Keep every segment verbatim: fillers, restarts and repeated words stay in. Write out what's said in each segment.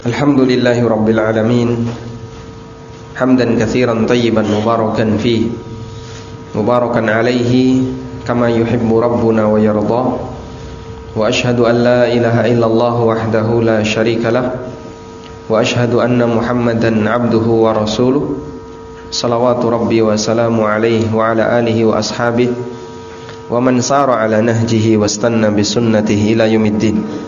Alhamdulillahi Rabbil Alamin. Hamdan katsiran tayyiban mubarakan fihi, mubarakan alaihi kama yuhibbu Rabbuna wa yarda. Wa ashhadu an la ilaha illallah wahdahu la syarika lah. Wa ashhadu anna Muhammadan abduhu wa rasuluh. Salawatu Rabbi wa salamu alaihi wa ala alihi wa ashabihi wa man sara ala nahjihi wastanna bisunnatihi ila yaumiddin.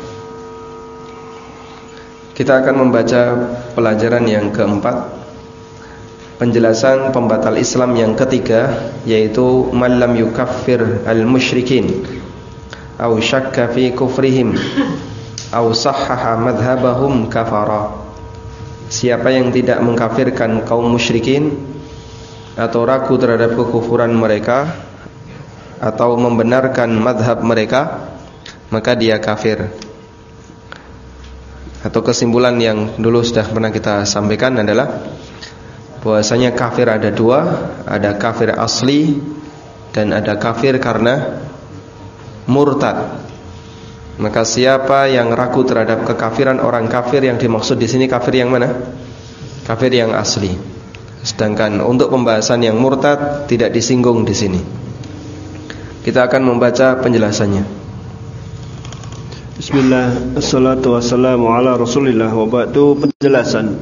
Kita akan membaca pelajaran yang keempat, penjelasan pembatal Islam yang ketiga, yaitu man lam yukaffir al-musyrikin aw syakka fi kufrihim aw sahhaha madhhabahum kafara. Siapa yang tidak mengkafirkan kaum musyrikin atau ragu terhadap kekufuran mereka atau membenarkan madhab mereka, maka dia kafir. Atau kesimpulan yang dulu sudah pernah kita sampaikan adalah bahwasanya kafir ada dua, ada kafir asli dan ada kafir karena murtad. Maka siapa yang ragu terhadap kekafiran orang kafir, yang dimaksud di sini kafir yang mana? Kafir yang asli. Sedangkan untuk pembahasan yang murtad tidak disinggung di sini. Kita akan membaca penjelasannya. Bismillah, assalatu wassalamu ala rasulillah, wa ba'du. Penjelasan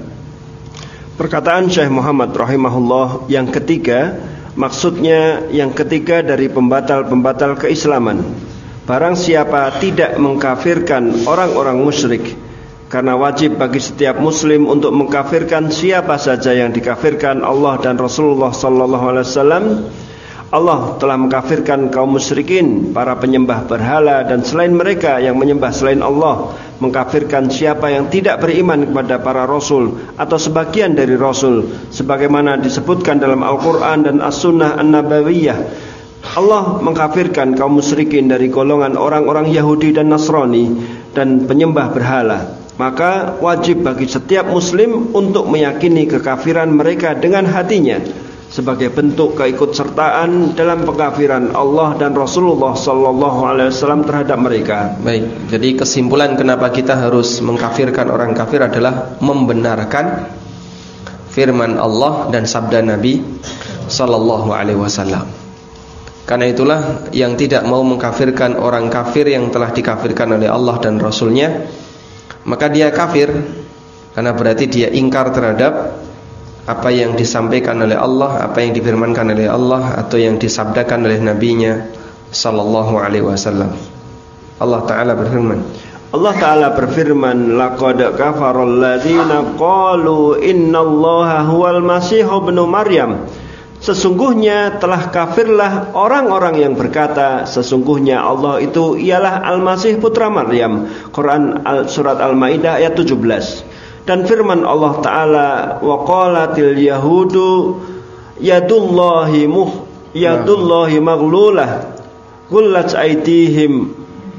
perkataan Syekh Muhammad rahimahullah yang ketiga, maksudnya yang ketiga dari pembatal-pembatal keislaman. Barang siapa tidak mengkafirkan orang-orang musyrik, karena wajib bagi setiap muslim untuk mengkafirkan siapa saja yang dikafirkan Allah dan Rasulullah sallallahu alaihi wasallam. Allah telah mengkafirkan kaum musyrikin, para penyembah berhala dan selain mereka yang menyembah selain Allah, mengkafirkan siapa yang tidak beriman kepada para rasul atau sebagian dari rasul, sebagaimana disebutkan dalam Al-Quran dan As-Sunnah An-Nabawiyah. Allah mengkafirkan kaum musyrikin dari golongan orang-orang Yahudi dan Nasrani dan penyembah berhala. Maka wajib bagi setiap muslim untuk meyakini kekafiran mereka dengan hatinya, sebagai bentuk keikutsertaan dalam pengkafiran Allah dan Rasulullah sallallahu alaihi wasallam terhadap mereka. Baik, jadi kesimpulan kenapa kita harus mengkafirkan orang kafir adalah membenarkan firman Allah dan sabda Nabi sallallahu alaihi wasallam. Karena itulah yang tidak mau mengkafirkan orang kafir yang telah dikafirkan oleh Allah dan Rasulnya, maka dia kafir, karena berarti dia ingkar terhadap apa yang disampaikan oleh Allah, apa yang difirmankan oleh Allah, atau yang disabdakan oleh Nabi-Nya sallallahu alaihi wasallam. Allah Ta'ala berfirman, Allah Ta'ala berfirman, laqad kafaral ladzina qalu innallaha huwal masih ibnu Maryam. Sesungguhnya telah kafirlah orang-orang yang berkata sesungguhnya Allah itu ialah Al-Masih putra Maryam. Quran surat Al-Maidah ayat tujuh belas. Dan firman Allah Ta'ala, wa qalatil yahudu yadullahi muh yadullahi maghlulah gullat aydihim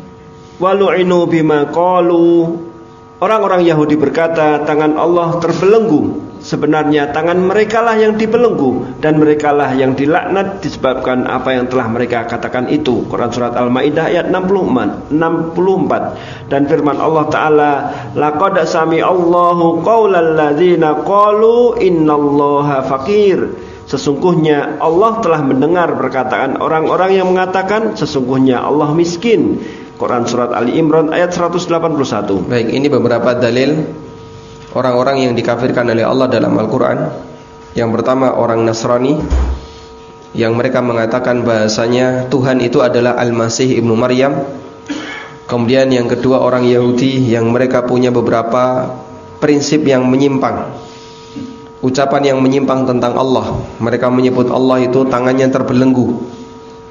walu'inu bima qalu. Orang-orang Yahudi berkata, tangan Allah terbelenggu. Sebenarnya tangan merekalah yang dibelenggu dan merekalah yang dilaknat disebabkan apa yang telah mereka katakan itu. Quran surat Al-Maidah ayat enam puluh empat. Dan firman Allah Ta'ala, laqad sami'allahu qaulal ladzina qalu innallaha faqir. Sesungguhnya Allah telah mendengar perkataan orang-orang yang mengatakan sesungguhnya Allah miskin. Quran surat Ali Imran ayat seratus delapan puluh satu. Baik, ini beberapa dalil orang-orang yang dikafirkan oleh Allah dalam Al-Quran. Yang pertama, orang Nasrani yang mereka mengatakan bahasanya Tuhan itu adalah Al-Masih ibnu Maryam. Kemudian yang kedua, orang Yahudi yang mereka punya beberapa prinsip yang menyimpang, ucapan yang menyimpang tentang Allah. Mereka menyebut Allah itu tangannya terbelenggu,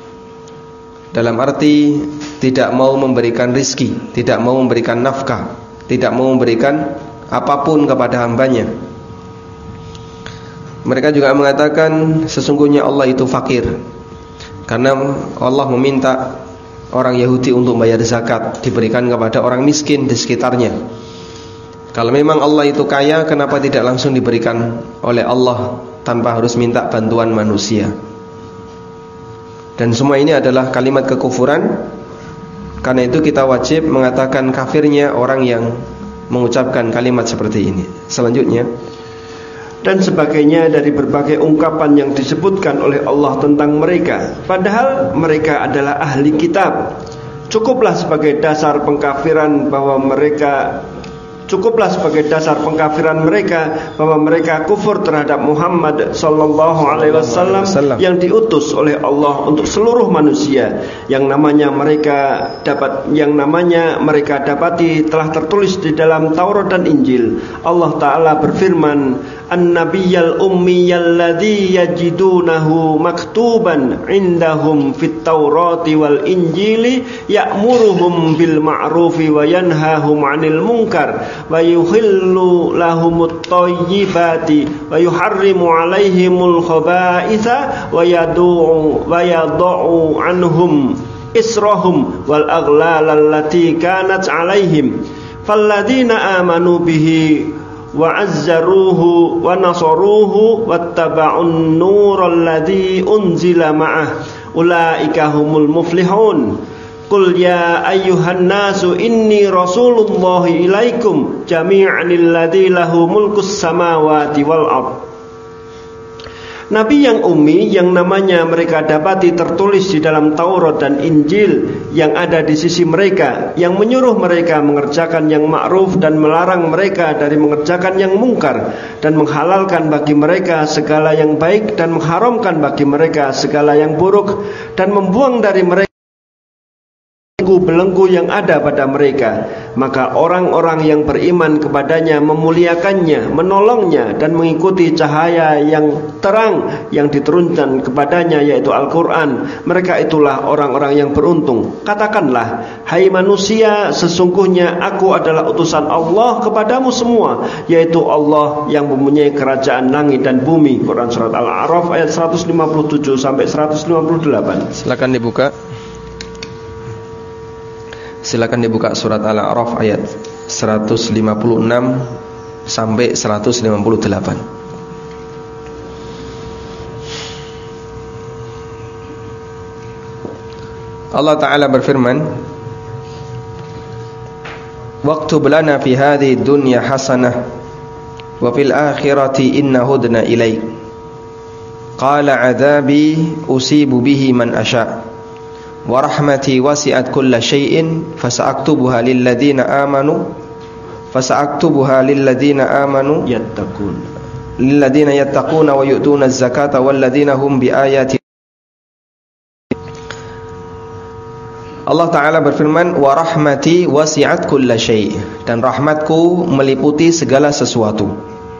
dalam arti tidak mau memberikan rizki, tidak mau memberikan nafkah, tidak mau memberikan apapun kepada hambanya. Mereka juga mengatakan sesungguhnya Allah itu fakir, karena Allah meminta orang Yahudi untuk bayar zakat diberikan kepada orang miskin di sekitarnya. Kalau memang Allah itu kaya, kenapa tidak langsung diberikan oleh Allah tanpa harus minta bantuan manusia? Dan semua ini adalah kalimat kekufuran. Karena itu kita wajib mengatakan kafirnya orang yang mengucapkan kalimat seperti ini. Selanjutnya, dan sebagainya dari berbagai ungkapan yang disebutkan oleh Allah tentang mereka, padahal mereka adalah ahli kitab. Cukuplah sebagai dasar pengkafiran bahwa mereka Cukuplah sebagai dasar pengkafiran mereka bahwa mereka kufur terhadap Muhammad sallallahu alaihi wasallam yang diutus oleh Allah untuk seluruh manusia, yang namanya mereka dapat yang namanya mereka dapati telah tertulis di dalam Taurat dan Injil. Allah taala berfirman, "An-nabiyyal ummiyal ladzi yajidunahu maktuban indahum fit Taurati wal Injili ya'muruhum bil ma'rufi wa yanhahum 'anil munkar wa yuhillu lahumut thayyibati wa yuharrimu 'alaihimul khaba'itha wa yad'u wa yad'u 'anhum israhum wal aghlal allati kanat 'alaihim falladzina amanu bihi wa azzaruhu wa nasaruhu wattaba'un nural ladzi unzila ma'ah ulaika humul muflihun. Qul ya ayyuhan nasu inni rasulullahi ilaikum jami'an alladzi lahu mulkus samawati wal ardh." Nabi yang ummi yang namanya mereka dapati tertulis di dalam Taurat dan Injil yang ada di sisi mereka, yang menyuruh mereka mengerjakan yang ma'ruf dan melarang mereka dari mengerjakan yang mungkar, dan menghalalkan bagi mereka segala yang baik dan mengharamkan bagi mereka segala yang buruk, dan membuang dari mereka belenggu yang ada pada mereka. Maka orang-orang yang beriman kepadanya memuliakannya, menolongnya, dan mengikuti cahaya yang terang yang diturunkan kepadanya, yaitu Al-Quran. Mereka itulah orang-orang yang beruntung. Katakanlah, hai manusia, sesungguhnya aku adalah utusan Allah kepadamu semua, yaitu Allah yang mempunyai kerajaan langit dan bumi. Quran Surat Al-A'raf ayat seratus lima puluh tujuh sampai seratus lima puluh delapan. Silakan dibuka. Silakan dibuka surat Al-A'raf ayat seratus lima puluh enam sampai seratus lima puluh delapan. Allah Ta'ala berfirman, "Waktub lana fi hadhihi dunya hasanah wa fil akhirati inna hudna ilaik. Qala 'adzabi usibu bihi man asya' wa rahmati wasi'at kulla syai'in fasa'aktubuha lil ladzina amanu fasa'aktubuha lil ladzina amanu yattaqun lil ladzina yattaquna wa yu'tuna az-zakata wal ladzina hum bi ayati." Allah Ta'ala berfirman, "Wa rahmati wasi'at kulla syai'," dan rahmatku meliputi segala sesuatu.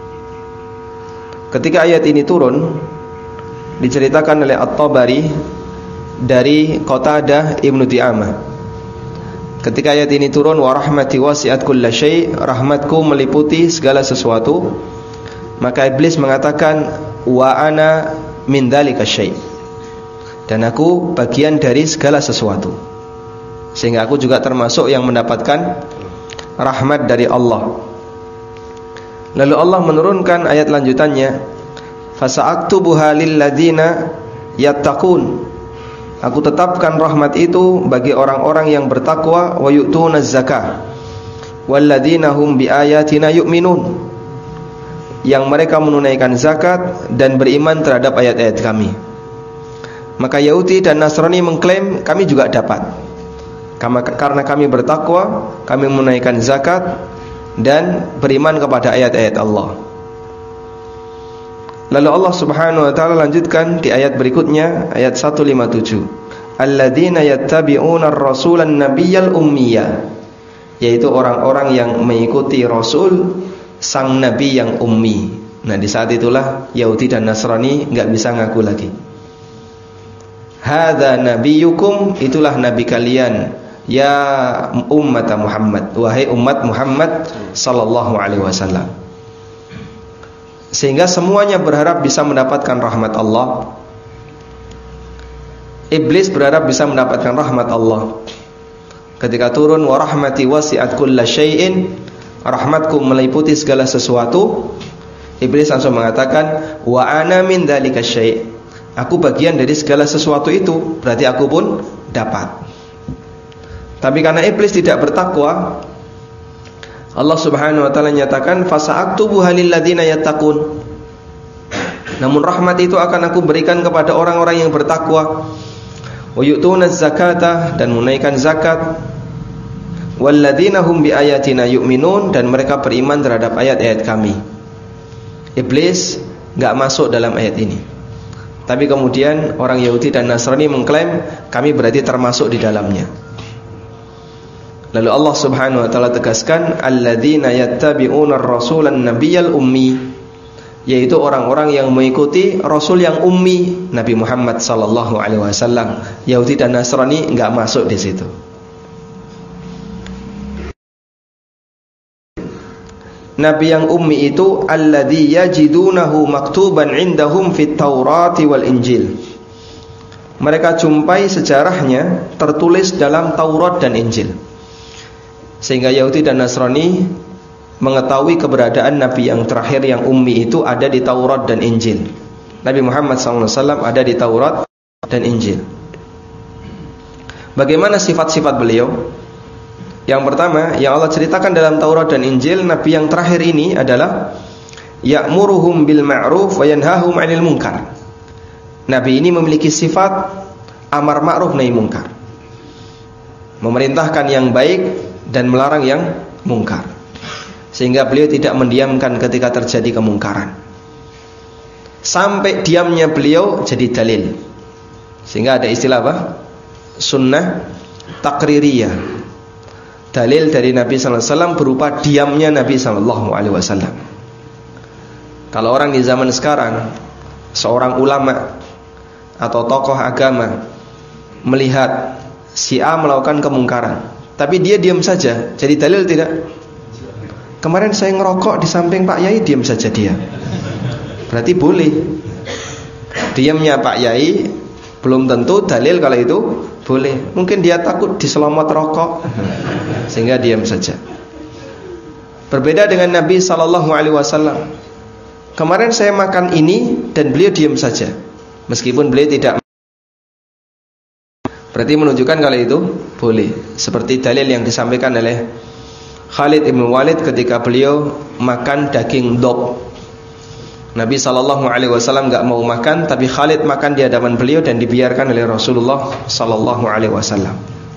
Ketika ayat ini turun, diceritakan oleh At-Tabari dari Qatadah Ibnu Di'amah. Ketika ayat ini turun, wa rahmati wasi'at kulla syai', rahmatku meliputi segala sesuatu, maka iblis mengatakan, wa ana min dzalika syai', dan aku bagian dari segala sesuatu, sehingga aku juga termasuk yang mendapatkan rahmat dari Allah. Lalu Allah menurunkan ayat lanjutannya, fasa'aktubuha lil ladzina yattaqun, aku tetapkan rahmat itu bagi orang-orang yang bertakwa, wa yu'tunaz zakah walladzina hum biayatina yu'minun, yang mereka menunaikan zakat dan beriman terhadap ayat-ayat kami. Maka Yahudi dan Nasrani mengklaim kami juga dapat, karena kami bertakwa, kami menunaikan zakat dan beriman kepada ayat-ayat Allah. Lalu Allah Subhanahu wa taala lanjutkan di ayat berikutnya, ayat seratus lima puluh tujuh. Alladzina yattabi'una ar-rasulan nabiyyal ummiyya, yaitu orang-orang yang mengikuti Rasul sang nabi yang ummi. Nah, di saat itulah Yahudi dan Nasrani enggak bisa ngaku lagi. Hadza nabiyyukum, itulah nabi kalian, ya ummat Muhammad, wahai umat Muhammad sallallahu alaihi wasallam. Sehingga semuanya berharap bisa mendapatkan rahmat Allah. Iblis berharap bisa mendapatkan rahmat Allah. Ketika turun, wa rahmati wasi'at kulla syai'in, rahmatku meliputi segala sesuatu, Iblis langsung mengatakan, wa ana min dzalika syai', aku bagian dari segala sesuatu itu, berarti aku pun dapat. Tapi karena iblis tidak bertakwa, Allah Subhanahu wa taala nyatakan fasa'aktubuha lil ladzina yattaqun. Namun rahmat itu akan aku berikan kepada orang-orang yang bertakwa. Wa yu'tunaz zakata, dan menunaikan zakat. Walladzina hum biayatina yu'minun, dan mereka beriman terhadap ayat-ayat kami. Iblis enggak masuk dalam ayat ini. Tapi kemudian orang Yahudi dan Nasrani mengklaim kami berarti termasuk di dalamnya. Lalu Allah Subhanahu wa taala tegaskan alladzina yattabi'una ar-rasulan nabiyyal ummi, yaitu orang-orang yang mengikuti rasul yang ummi, Nabi Muhammad sallallahu alaihi wasallam. Yahudi dan Nasrani enggak masuk di situ. Nabi yang ummi itu alladzi yajidunahu maktuban indahum fit Taurati wal Injil. Mereka jumpai sejarahnya tertulis dalam Taurat dan Injil. Sehingga Yahudi dan Nasrani mengetahui keberadaan Nabi yang terakhir yang ummi itu ada di Taurat dan Injil. Nabi Muhammad sallallahu alaihi wasallam ada di Taurat dan Injil. Bagaimana sifat-sifat beliau? Yang pertama, yang Allah ceritakan dalam Taurat dan Injil, Nabi yang terakhir ini adalah ya'muruhum bil ma'ruf wa yanhahum 'anil munkar. Nabi ini memiliki sifat amar ma'ruf nahi munkar, memerintahkan yang baik dan melarang yang mungkar, sehingga beliau tidak mendiamkan ketika terjadi kemungkaran. Sampai diamnya beliau jadi dalil. Sehingga ada istilah apa? Sunnah takririyah. Dalil dari Nabi sallallahu alaihi wasallam berupa diamnya Nabi sallallahu alaihi wasallam. Kalau orang di zaman sekarang, seorang ulama atau tokoh agama melihat si A melakukan kemungkaran, tapi dia diam saja, jadi dalil tidak? Kemarin saya ngerokok di samping Pak Yai, diam saja dia. Berarti boleh. Diamnya Pak Yai belum tentu dalil kalau itu boleh. Mungkin dia takut diselomot rokok, sehingga diam saja. Berbeda dengan Nabi sallallahu alaihi wasallam. Kemarin saya makan ini dan beliau diam saja, meskipun beliau tidak. Berarti menunjukkan kalau itu boleh. Seperti dalil yang disampaikan oleh Khalid ibn Walid ketika beliau makan daging dog. Nabi sallallahu alaihi wasallam enggak mau makan, tapi Khalid makan di hadapan beliau dan dibiarkan oleh Rasulullah sallallahu alaihi wasallam.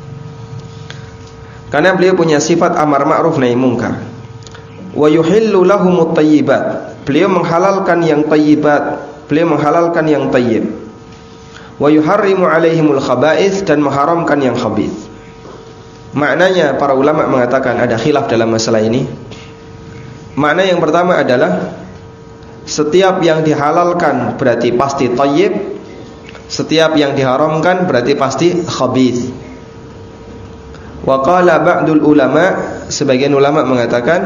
Karena beliau punya sifat amar ma'ruf nahi munkar. Wa yuhillu lahumut thayyibat. Beliau menghalalkan yang thayyibat, beliau menghalalkan yang thayyib. Wa yuharrimu alaihimul khaba'ith, dan mengharamkan yang khabith. Maknanya para ulama mengatakan ada khilaf dalam masalah ini. Makna yang pertama adalah setiap yang dihalalkan berarti pasti thayyib, setiap yang diharamkan berarti pasti khabith. Wa qala ba'dul ulama, sebagian ulama mengatakan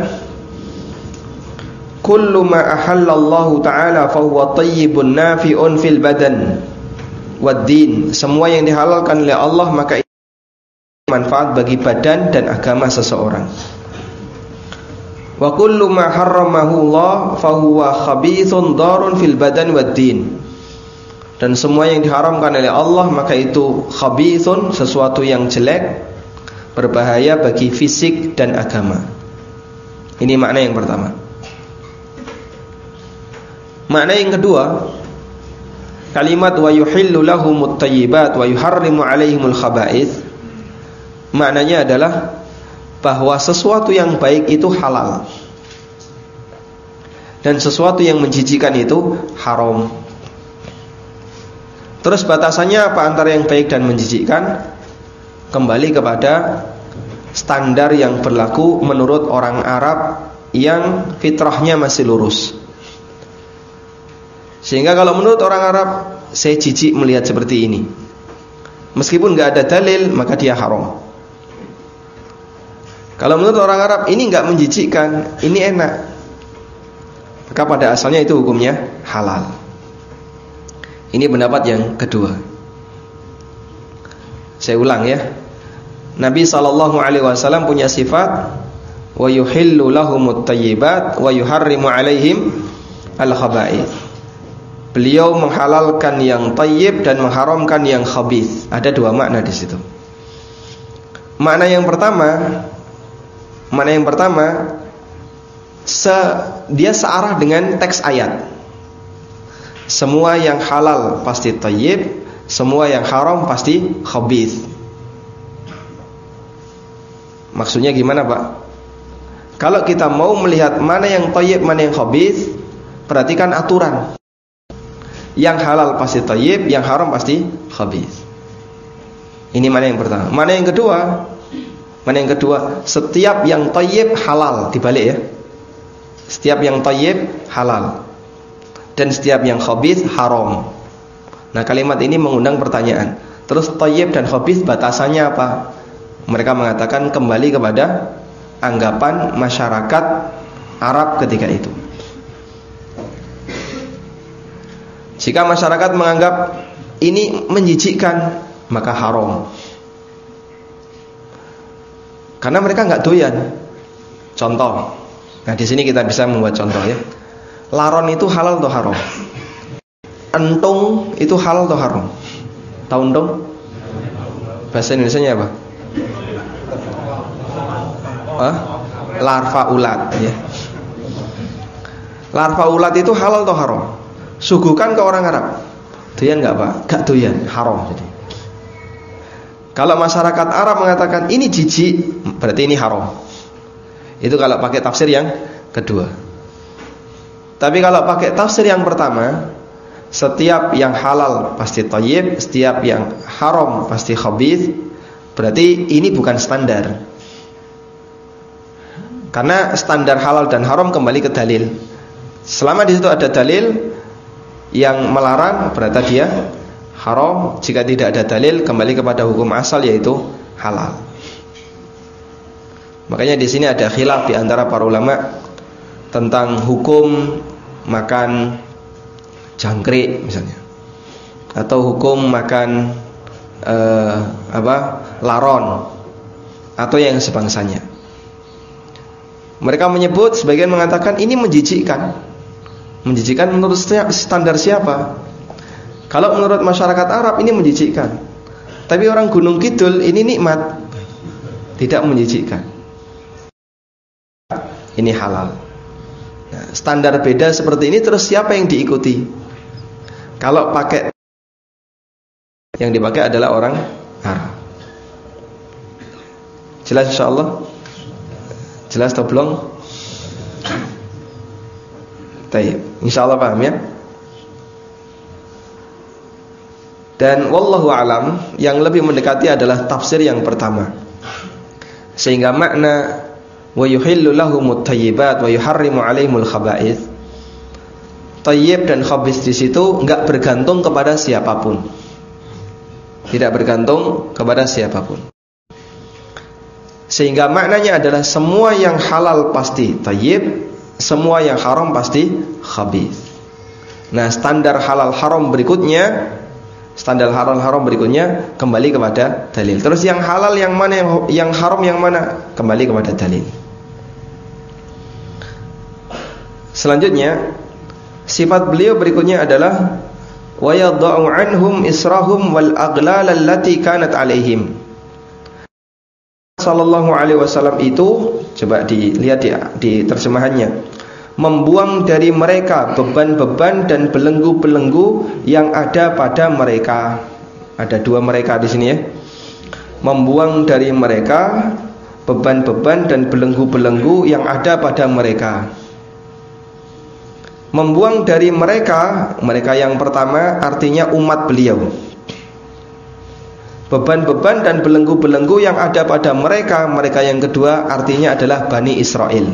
kullu ma ahallallahu ta'ala fa huwa thayyibun nafi'un fil badan wad din. Semua yang dihalalkan oleh Allah maka itu manfaat bagi badan dan agama seseorang. Wa kullu ma harramahu Allah fa huwa khabithun darun fil badan wad din. Dan semua yang diharamkan oleh Allah maka itu khabithun, sesuatu yang jelek, berbahaya bagi fisik dan agama. Ini makna yang pertama. Makna yang kedua, kalimat wa yuhillu lahumut thayyibat wa yuharrimu alaihimul khaba'ith, maknanya adalah bahwa sesuatu yang baik itu halal dan sesuatu yang menjijikan itu haram. Terus batasannya apa antara yang baik dan menjijikkan? Kembali kepada standar yang berlaku menurut orang Arab yang fitrahnya masih lurus. Sehingga kalau menurut orang Arab, saya jijik melihat seperti ini, meskipun gak ada dalil, maka dia haram. Kalau menurut orang Arab ini enggak menjijikkan, ini enak, maka pada asalnya itu hukumnya halal. Ini pendapat yang kedua. Saya ulang ya. Nabi sallallahu alaihi wasallam punya sifat wa yuhillu lahumut thayyibat wa yuharrimu alaihim al-khaba'ith. Beliau menghalalkan yang thayyib dan mengharamkan yang khabith. Ada dua makna di situ. Makna yang pertama, Makna yang pertama, se, dia searah dengan teks ayat. Semua yang halal pasti thayyib, semua yang haram pasti khabith. Maksudnya gimana, Pak? Kalau kita mau melihat mana yang thayyib, mana yang khabith, perhatikan aturan. Yang halal pasti thayyib, yang haram pasti khabith. Ini mana yang pertama. Mana yang kedua? Mana yang kedua? Setiap yang thayyib halal, dibalik ya. Setiap yang thayyib halal, dan setiap yang khabith haram. Nah, kalimat ini mengundang pertanyaan. Terus thayyib dan khabith batasannya apa? Mereka mengatakan kembali kepada anggapan masyarakat Arab ketika itu. Jika masyarakat menganggap ini menjijikkan, maka haram. Karena mereka nggak doyan. Contoh. Nah, di sini kita bisa membuat contoh ya. Laron itu halal atau haram? Entung itu halal atau haram? Tahu entung? Bahasa Indonesianya apa? Hah? Larva ulat ya. Larva ulat itu halal atau haram? Suguhkan ke orang Arab. Doyan nggak, Pak? Nggak doyan, haram jadi. Kalau masyarakat Arab mengatakan ini jijik, berarti ini haram. Itu kalau pakai tafsir yang kedua. Tapi kalau pakai tafsir yang pertama, setiap yang halal pasti thayyib, setiap yang haram pasti khabith, berarti ini bukan standar. Karena standar halal dan haram kembali ke dalil. Selama di situ ada dalil yang melarang, berarti dia haram. Jika tidak ada dalil, kembali kepada hukum asal, yaitu halal. Makanya di sini ada khilaf di antara para ulama tentang hukum makan jangkrik misalnya, atau hukum makan eh, apa laron, atau yang sebangsanya. Mereka menyebut, sebagian mengatakan ini menjijikkan. Menjijikkan menurut standar siapa? Kalau menurut masyarakat Arab ini menjijikkan, tapi orang Gunung Kidul ini nikmat, tidak menjijikkan. Ini halal. Nah, standar beda seperti ini, terus siapa yang diikuti? Kalau pakai, yang dipakai adalah orang Arab. Jelas insyaallah? Jelas atau belum? Baik, insyaallah paham ya. Dan wallahu alam, yang lebih mendekati adalah tafsir yang pertama. Sehingga makna wa yuhillu lahumut thayyibat wa yuharrimu alaihimul khaba'ith, thayyib dan khabith di situ enggak bergantung kepada siapapun. Tidak bergantung kepada siapapun. Sehingga maknanya adalah semua yang halal pasti thayyib, semua yang haram pasti khabith. Nah, standar halal haram berikutnya, standar halal haram berikutnya kembali kepada dalil. Terus yang halal yang mana, yang yang haram yang mana, kembali kepada dalil. Selanjutnya, sifat beliau berikutnya adalah wa yadha'u anhum israhum wal aghlal allati kanat alaihim. Sallallahu alaihi wasallam itu, coba dilihat di, di terjemahannya, membuang dari mereka beban-beban dan belenggu-belenggu yang ada pada mereka. Ada dua mereka di sini ya. Membuang dari mereka beban-beban dan belenggu-belenggu yang ada pada mereka. Membuang dari mereka, mereka yang pertama artinya umat beliau. Beban-beban dan belenggu-belenggu yang ada pada mereka, mereka yang kedua artinya adalah Bani Israel.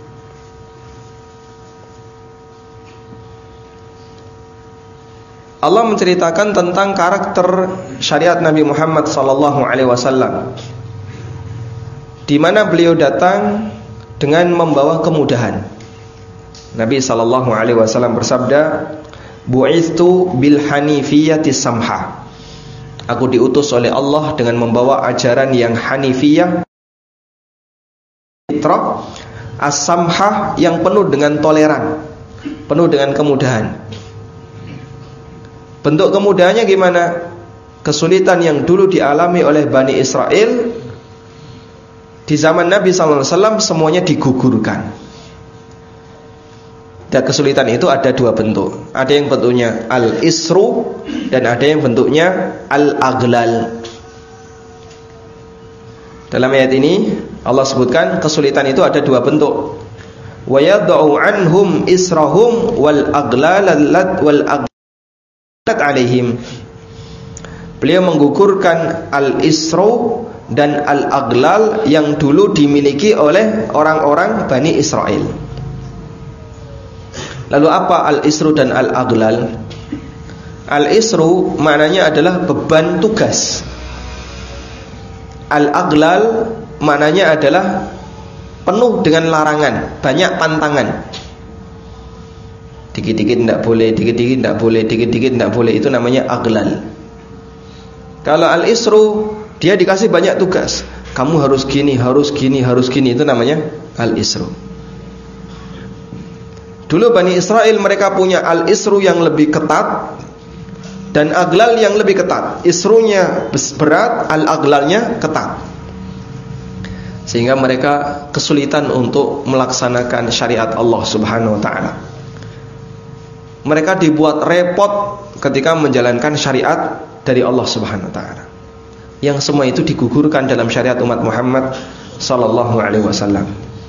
Allah menceritakan tentang karakter syariat Nabi Muhammad sallallahu alaihi wasallam, di mana beliau datang dengan membawa kemudahan. Nabi sallallahu alaihi wasallam bersabda, "Bu'itsu bil hanifiyyati samha." Aku diutus oleh Allah dengan membawa ajaran yang hanifiyah, fitrah, as-samhah, yang penuh dengan toleran, penuh dengan kemudahan. Bentuk kemudahannya gimana? Kesulitan yang dulu dialami oleh Bani Israel di zaman Nabi sallallahu alaihi wasallam semuanya digugurkan. Dan kesulitan itu ada dua bentuk. Ada yang bentuknya al-isru dan ada yang bentuknya al-aghlal. Dalam ayat ini Allah sebutkan kesulitan itu ada dua bentuk. Wa yad'u anhum israhum wal aghlalat wal aghlalat alaihim. Beliau menggugurkan al-isru dan al-aghlal yang dulu dimiliki oleh orang-orang Bani Israel. Lalu apa al-isru dan al-aghlal? Al-isru maknanya adalah beban tugas. Al-aghlal maknanya adalah penuh dengan larangan, banyak pantangan. Dikit-dikit tidak boleh, dikit-dikit tidak boleh, dikit-dikit tidak boleh. Itu namanya aghlal. Kalau al-isru, dia dikasih banyak tugas. Kamu harus gini, harus gini, harus gini. Itu namanya al-isru. Dulu Bani Israel mereka punya al-isru yang lebih ketat dan aghlal yang lebih ketat. Isrunya berat, al-aghlalnya ketat. Sehingga mereka kesulitan untuk melaksanakan syariat Allah Subhanahu wa taala. Mereka dibuat repot ketika menjalankan syariat dari Allah Subhanahu wa taala. Yang semua itu digugurkan dalam syariat umat Muhammad sallallahu alaihi wasallam.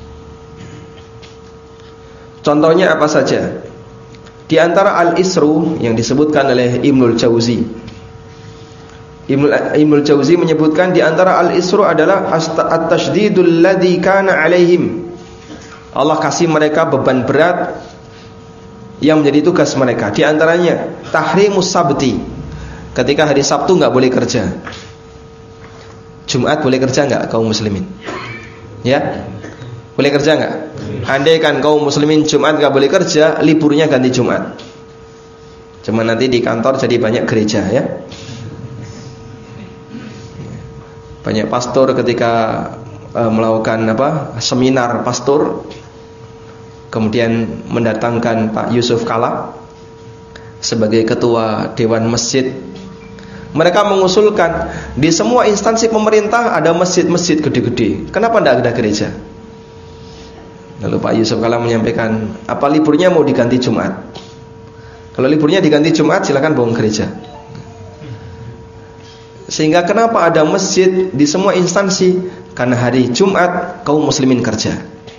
Contohnya apa saja? Di antara al-isru yang disebutkan oleh Ibnul Jauzi. Ibnul, Ibnul Jauzi menyebutkan di antara al-isru adalah at-tasydidul ladzi kana alaihim. Allah kasih mereka beban berat yang menjadi tugas mereka. Di antaranya tahrimus sabti. Ketika hari Sabtu enggak boleh kerja. Jumat boleh kerja enggak kaum muslimin? Ya? Boleh kerja enggak? Andai kan kaum muslimin Jumat enggak boleh kerja, liburnya ganti Jumat. Cuma nanti di kantor jadi banyak gereja ya. Banyak pastor ketika e, melakukan apa? Seminar pastor, kemudian mendatangkan Pak Yusuf Kala sebagai ketua dewan masjid. Mereka mengusulkan di semua instansi pemerintah ada masjid-masjid gede-gede. Kenapa tidak ada gereja? Lalu Pak Yusuf Kala menyampaikan, apa liburnya mau diganti Jumat? Kalau liburnya diganti Jumat, silakan bangun gereja. Sehingga kenapa ada masjid di semua instansi? Karena hari Jumat kaum muslimin kerja.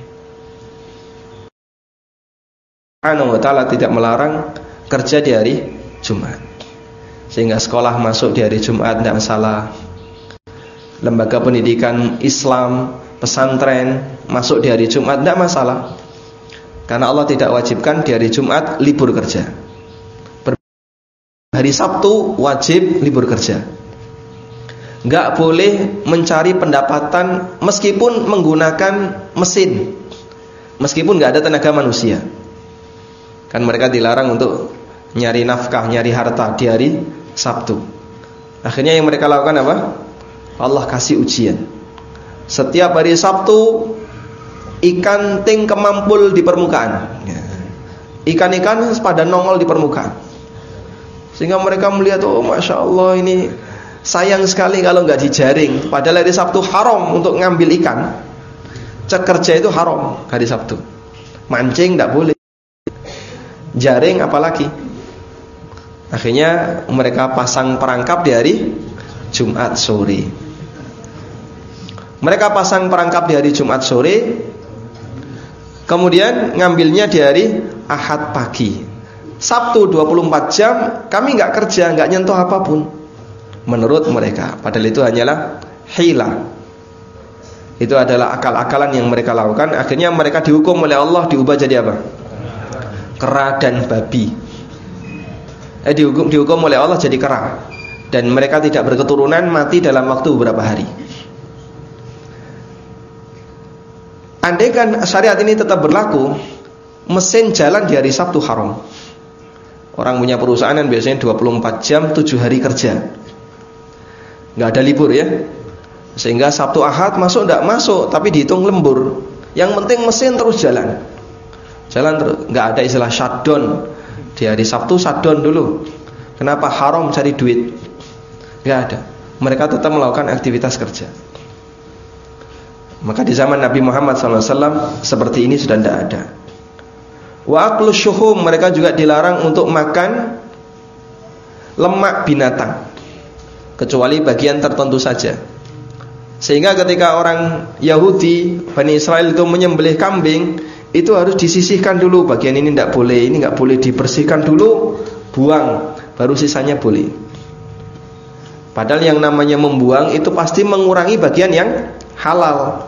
Allah Subhanahu wa taala tidak melarang kerja di hari Jumat. Sehingga sekolah masuk di hari Jumat tidak salah. Lembaga pendidikan Islam, pesantren masuk di hari Jumat tidak masalah. Karena Allah tidak wajibkan di hari Jumat libur kerja. Hari Sabtu wajib libur kerja. Enggak boleh mencari pendapatan meskipun menggunakan mesin, meskipun enggak ada tenaga manusia. Kan mereka dilarang untuk nyari nafkah, nyari harta di hari Sabtu. Akhirnya yang mereka lakukan apa? Allah kasih ujian. Setiap hari Sabtu ikan ting kemampul di permukaan. Ikan-ikan pada nongol di permukaan. Sehingga mereka melihat, oh masya Allah ini sayang sekali kalau nggak dijaring. Padahal hari Sabtu haram untuk ngambil ikan. Cekerja itu haram hari Sabtu. Mancing nggak boleh. Jaring apalagi. Akhirnya mereka pasang perangkap di hari Jumat sore. Mereka pasang perangkap di hari Jumat sore, kemudian ngambilnya di hari Ahad pagi. Sabtu dua puluh empat jam kami nggak kerja, nggak nyentuh apapun. Menurut mereka, padahal itu hanyalah hila. Itu adalah akal-akalan yang mereka lakukan. Akhirnya mereka dihukum oleh Allah, diubah jadi apa? Kera dan babi. Eh, dihukum, dihukum oleh Allah jadi kera. Dan mereka tidak berketurunan, mati dalam waktu beberapa hari. Andaikan syariat ini tetap berlaku, mesin jalan di hari Sabtu haram. Orang punya perusahaan yang biasanya dua puluh empat jam, tujuh hari kerja, nggak ada libur ya. Sehingga Sabtu Ahad masuk nggak masuk, tapi dihitung lembur. Yang penting mesin terus jalan, jalan terus. Nggak ada istilah shutdown. Di hari Sabtu shutdown dulu. Kenapa? Haram cari duit. Nggak ada. Mereka tetap melakukan aktivitas kerja. Maka di zaman Nabi Muhammad shallallahu alaihi wasallam seperti ini sudah tidak ada. Wa aklus syuhum, mereka juga dilarang untuk makan lemak binatang kecuali bagian tertentu saja. Sehingga ketika orang Yahudi, Bani Israel itu menyembelih kambing, itu harus disisihkan dulu, bagian ini tidak boleh, ini tidak boleh, dibersihkan dulu, buang, baru sisanya boleh. Padahal yang namanya membuang itu pasti mengurangi bagian yang halal.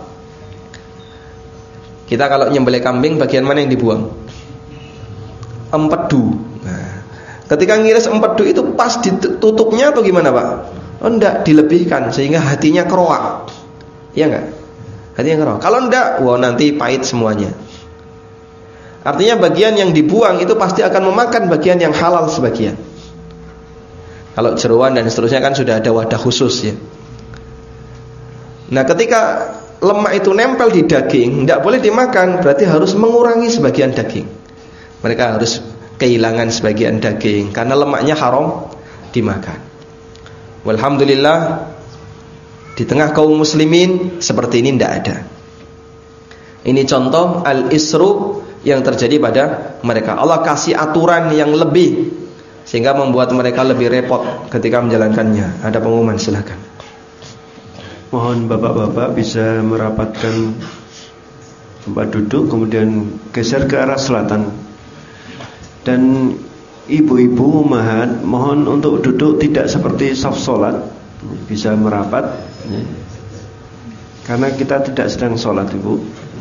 Kita kalau nyembelih kambing, bagian mana yang dibuang? Empedu. Nah, ketika ngiris empedu itu pas ditutupnya atau gimana, Pak? Oh, enggak, dilebihkan sehingga hatinya keroak. Iya enggak? Hatinya keroak. Kalau enggak, wah nanti pahit semuanya. Artinya bagian yang dibuang itu pasti akan memakan bagian yang halal sebagian. Kalau jeroan dan seterusnya kan sudah ada wadah khusus ya. Nah, ketika lemak itu nempel di daging, tidak boleh dimakan, berarti harus mengurangi sebagian daging. Mereka harus kehilangan sebagian daging karena lemaknya haram dimakan. Walhamdulillah, di tengah kaum muslimin seperti ini tidak ada. Ini contoh al-isru yang terjadi pada mereka. Allah kasih aturan yang lebih sehingga membuat mereka lebih repot ketika menjalankannya. Ada pengumuman, silakan. Mohon bapak-bapak bisa merapatkan tempat duduk, kemudian geser ke arah selatan. Dan ibu-ibu umahat, mohon untuk duduk tidak seperti saf solat, bisa merapat, karena kita tidak sedang solat, ibu.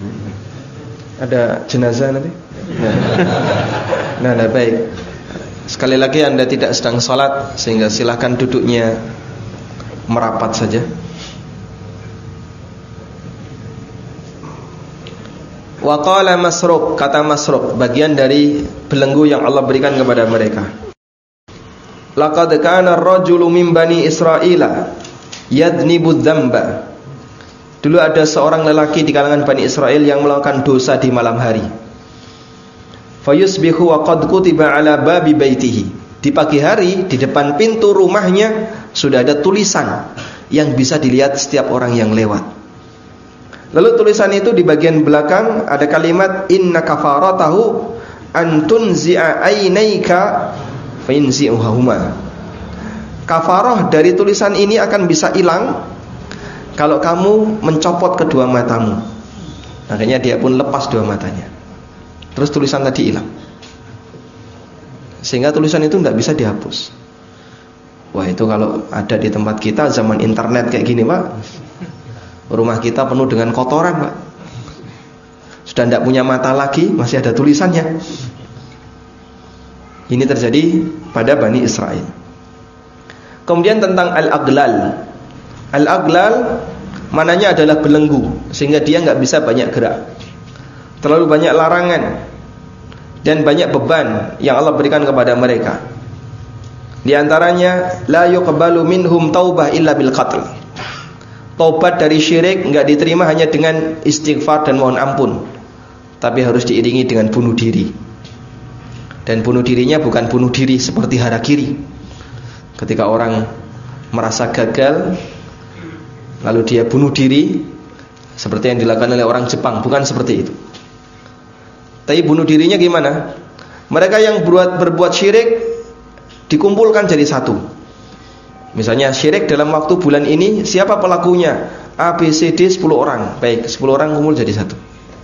Ada jenazah nanti? Nah, nah, baik. Sekali lagi Anda tidak sedang solat, sehingga silakan duduknya merapat saja. Wa qala Masruq, kata Masruq, bagian dari belenggu yang Allah berikan kepada mereka. Laqad kana ar-rajulu min bani Israila yadnibu dzamba. Dulu ada seorang lelaki di kalangan Bani Israel yang melakukan dosa di malam hari. Fayusbihu wa qad kutiba ala babi baitihi. Di pagi hari di depan pintu rumahnya sudah ada tulisan yang bisa dilihat setiap orang yang lewat. Lalu tulisan itu di bagian belakang ada kalimat inna kafaratahu antun zi'a ainaika fainzi'uhuma. Kafarah dari tulisan ini akan bisa hilang kalau kamu mencopot kedua matamu. Akhirnya dia pun lepas dua matanya. Terus tulisan tadi hilang. Sehingga tulisan itu tidak bisa dihapus. Wah, itu kalau ada di tempat kita zaman internet kayak gini, Pak, rumah kita penuh dengan kotoran, Pak. Sudah tidak punya mata lagi, masih ada tulisannya. Ini terjadi pada Bani Israel. Kemudian tentang al-aglal. Al-aglal mananya adalah belenggu, sehingga dia nggak bisa banyak gerak. Terlalu banyak larangan dan banyak beban yang Allah berikan kepada mereka. Di antaranya la yuqbalu minhum taubah illa bil qatl. Taubat dari syirik enggak diterima hanya dengan istighfar dan mohon ampun, tapi harus diiringi dengan bunuh diri. Dan bunuh dirinya bukan bunuh diri seperti harakiri. Ketika orang merasa gagal lalu dia bunuh diri seperti yang dilakukan oleh orang Jepang, bukan seperti itu. Tapi bunuh dirinya gimana? Mereka yang berbuat, berbuat syirik dikumpulkan jadi satu. Misalnya syirik dalam waktu bulan ini, siapa pelakunya? A, B, C, D, sepuluh orang. Baik, sepuluh orang kumpul jadi satu.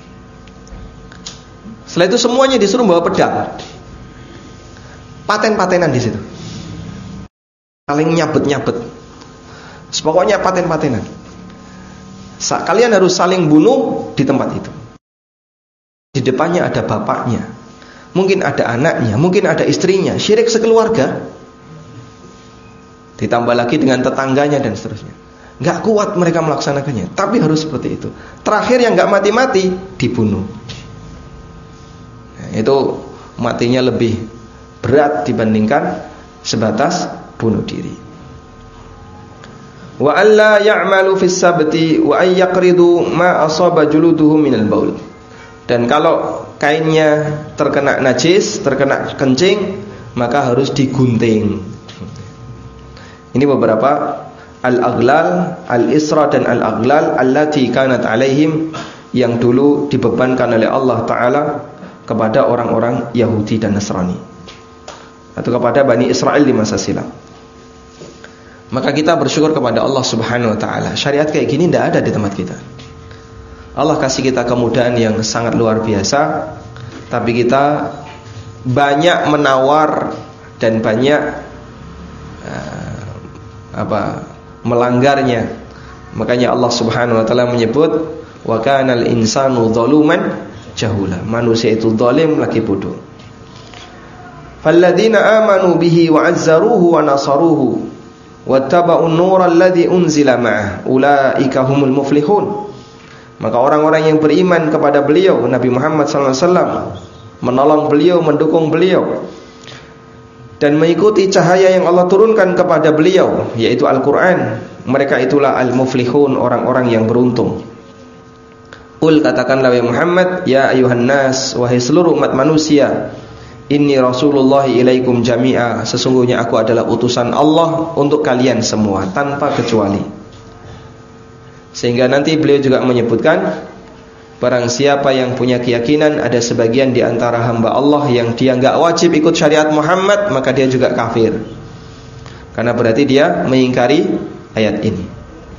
Setelah itu semuanya disuruh bawa pedang. Paten-patenan di situ. Saling nyabet-nyabet. Pokoknya paten-patenan. Kalian harus saling bunuh di tempat itu. Di depannya ada bapaknya, mungkin ada anaknya, mungkin ada istrinya, syirik sekeluarga. Ditambah lagi dengan tetangganya dan seterusnya. Gak kuat mereka melaksanakannya, tapi harus seperti itu. Terakhir yang gak mati-mati dibunuh. Nah, itu matinya lebih berat dibandingkan sebatas bunuh diri. Wa alla ya'malu fis sabti wa ay yaqridu ma asaba juluduhum minal baul. Dan kalau kainnya terkena najis, terkena kencing, maka harus digunting. Ini beberapa al-aghlal, al-isra dan al-aghlal allati kanat alaihim, yang dulu dibebankan oleh Allah Ta'ala kepada orang-orang Yahudi dan Nasrani, atau kepada Bani Israel di masa silam. Maka kita bersyukur kepada Allah Subhanahu wa taala. Syariat kayak gini tidak ada di tempat kita. Allah kasih kita kemudahan yang sangat luar biasa, tapi kita banyak menawar dan banyak uh, apa melanggarnya. Makanya Allah Subhanahu wa taala menyebut wa kanal insanu zaluman jahula. Manusia itu zalim lagi bodoh. Falladzina amanu bihi wa 'azzaruhu wa nasaruhu wattaba'un nural ladzi unzila ma'ah ulaika humul muflihun. Maka orang-orang yang beriman kepada beliau Nabi Muhammad sallallahu alaihi wasallam, menolong beliau, mendukung beliau, dan mengikuti cahaya yang Allah turunkan kepada beliau, yaitu Al-Quran, mereka itulah al-muflihun, orang-orang yang beruntung. Qul, katakanlah wahai Muhammad, ya ayuhan nas, wahai seluruh umat manusia, inni Rasulullah ilaikum jami'a, sesungguhnya aku adalah utusan Allah untuk kalian semua tanpa kecuali. Sehingga nanti beliau juga menyebutkan, barang siapa yang punya keyakinan ada sebagian di antara hamba Allah yang dia enggak wajib ikut syariat Muhammad, maka dia juga kafir. Karena berarti dia mengingkari ayat ini.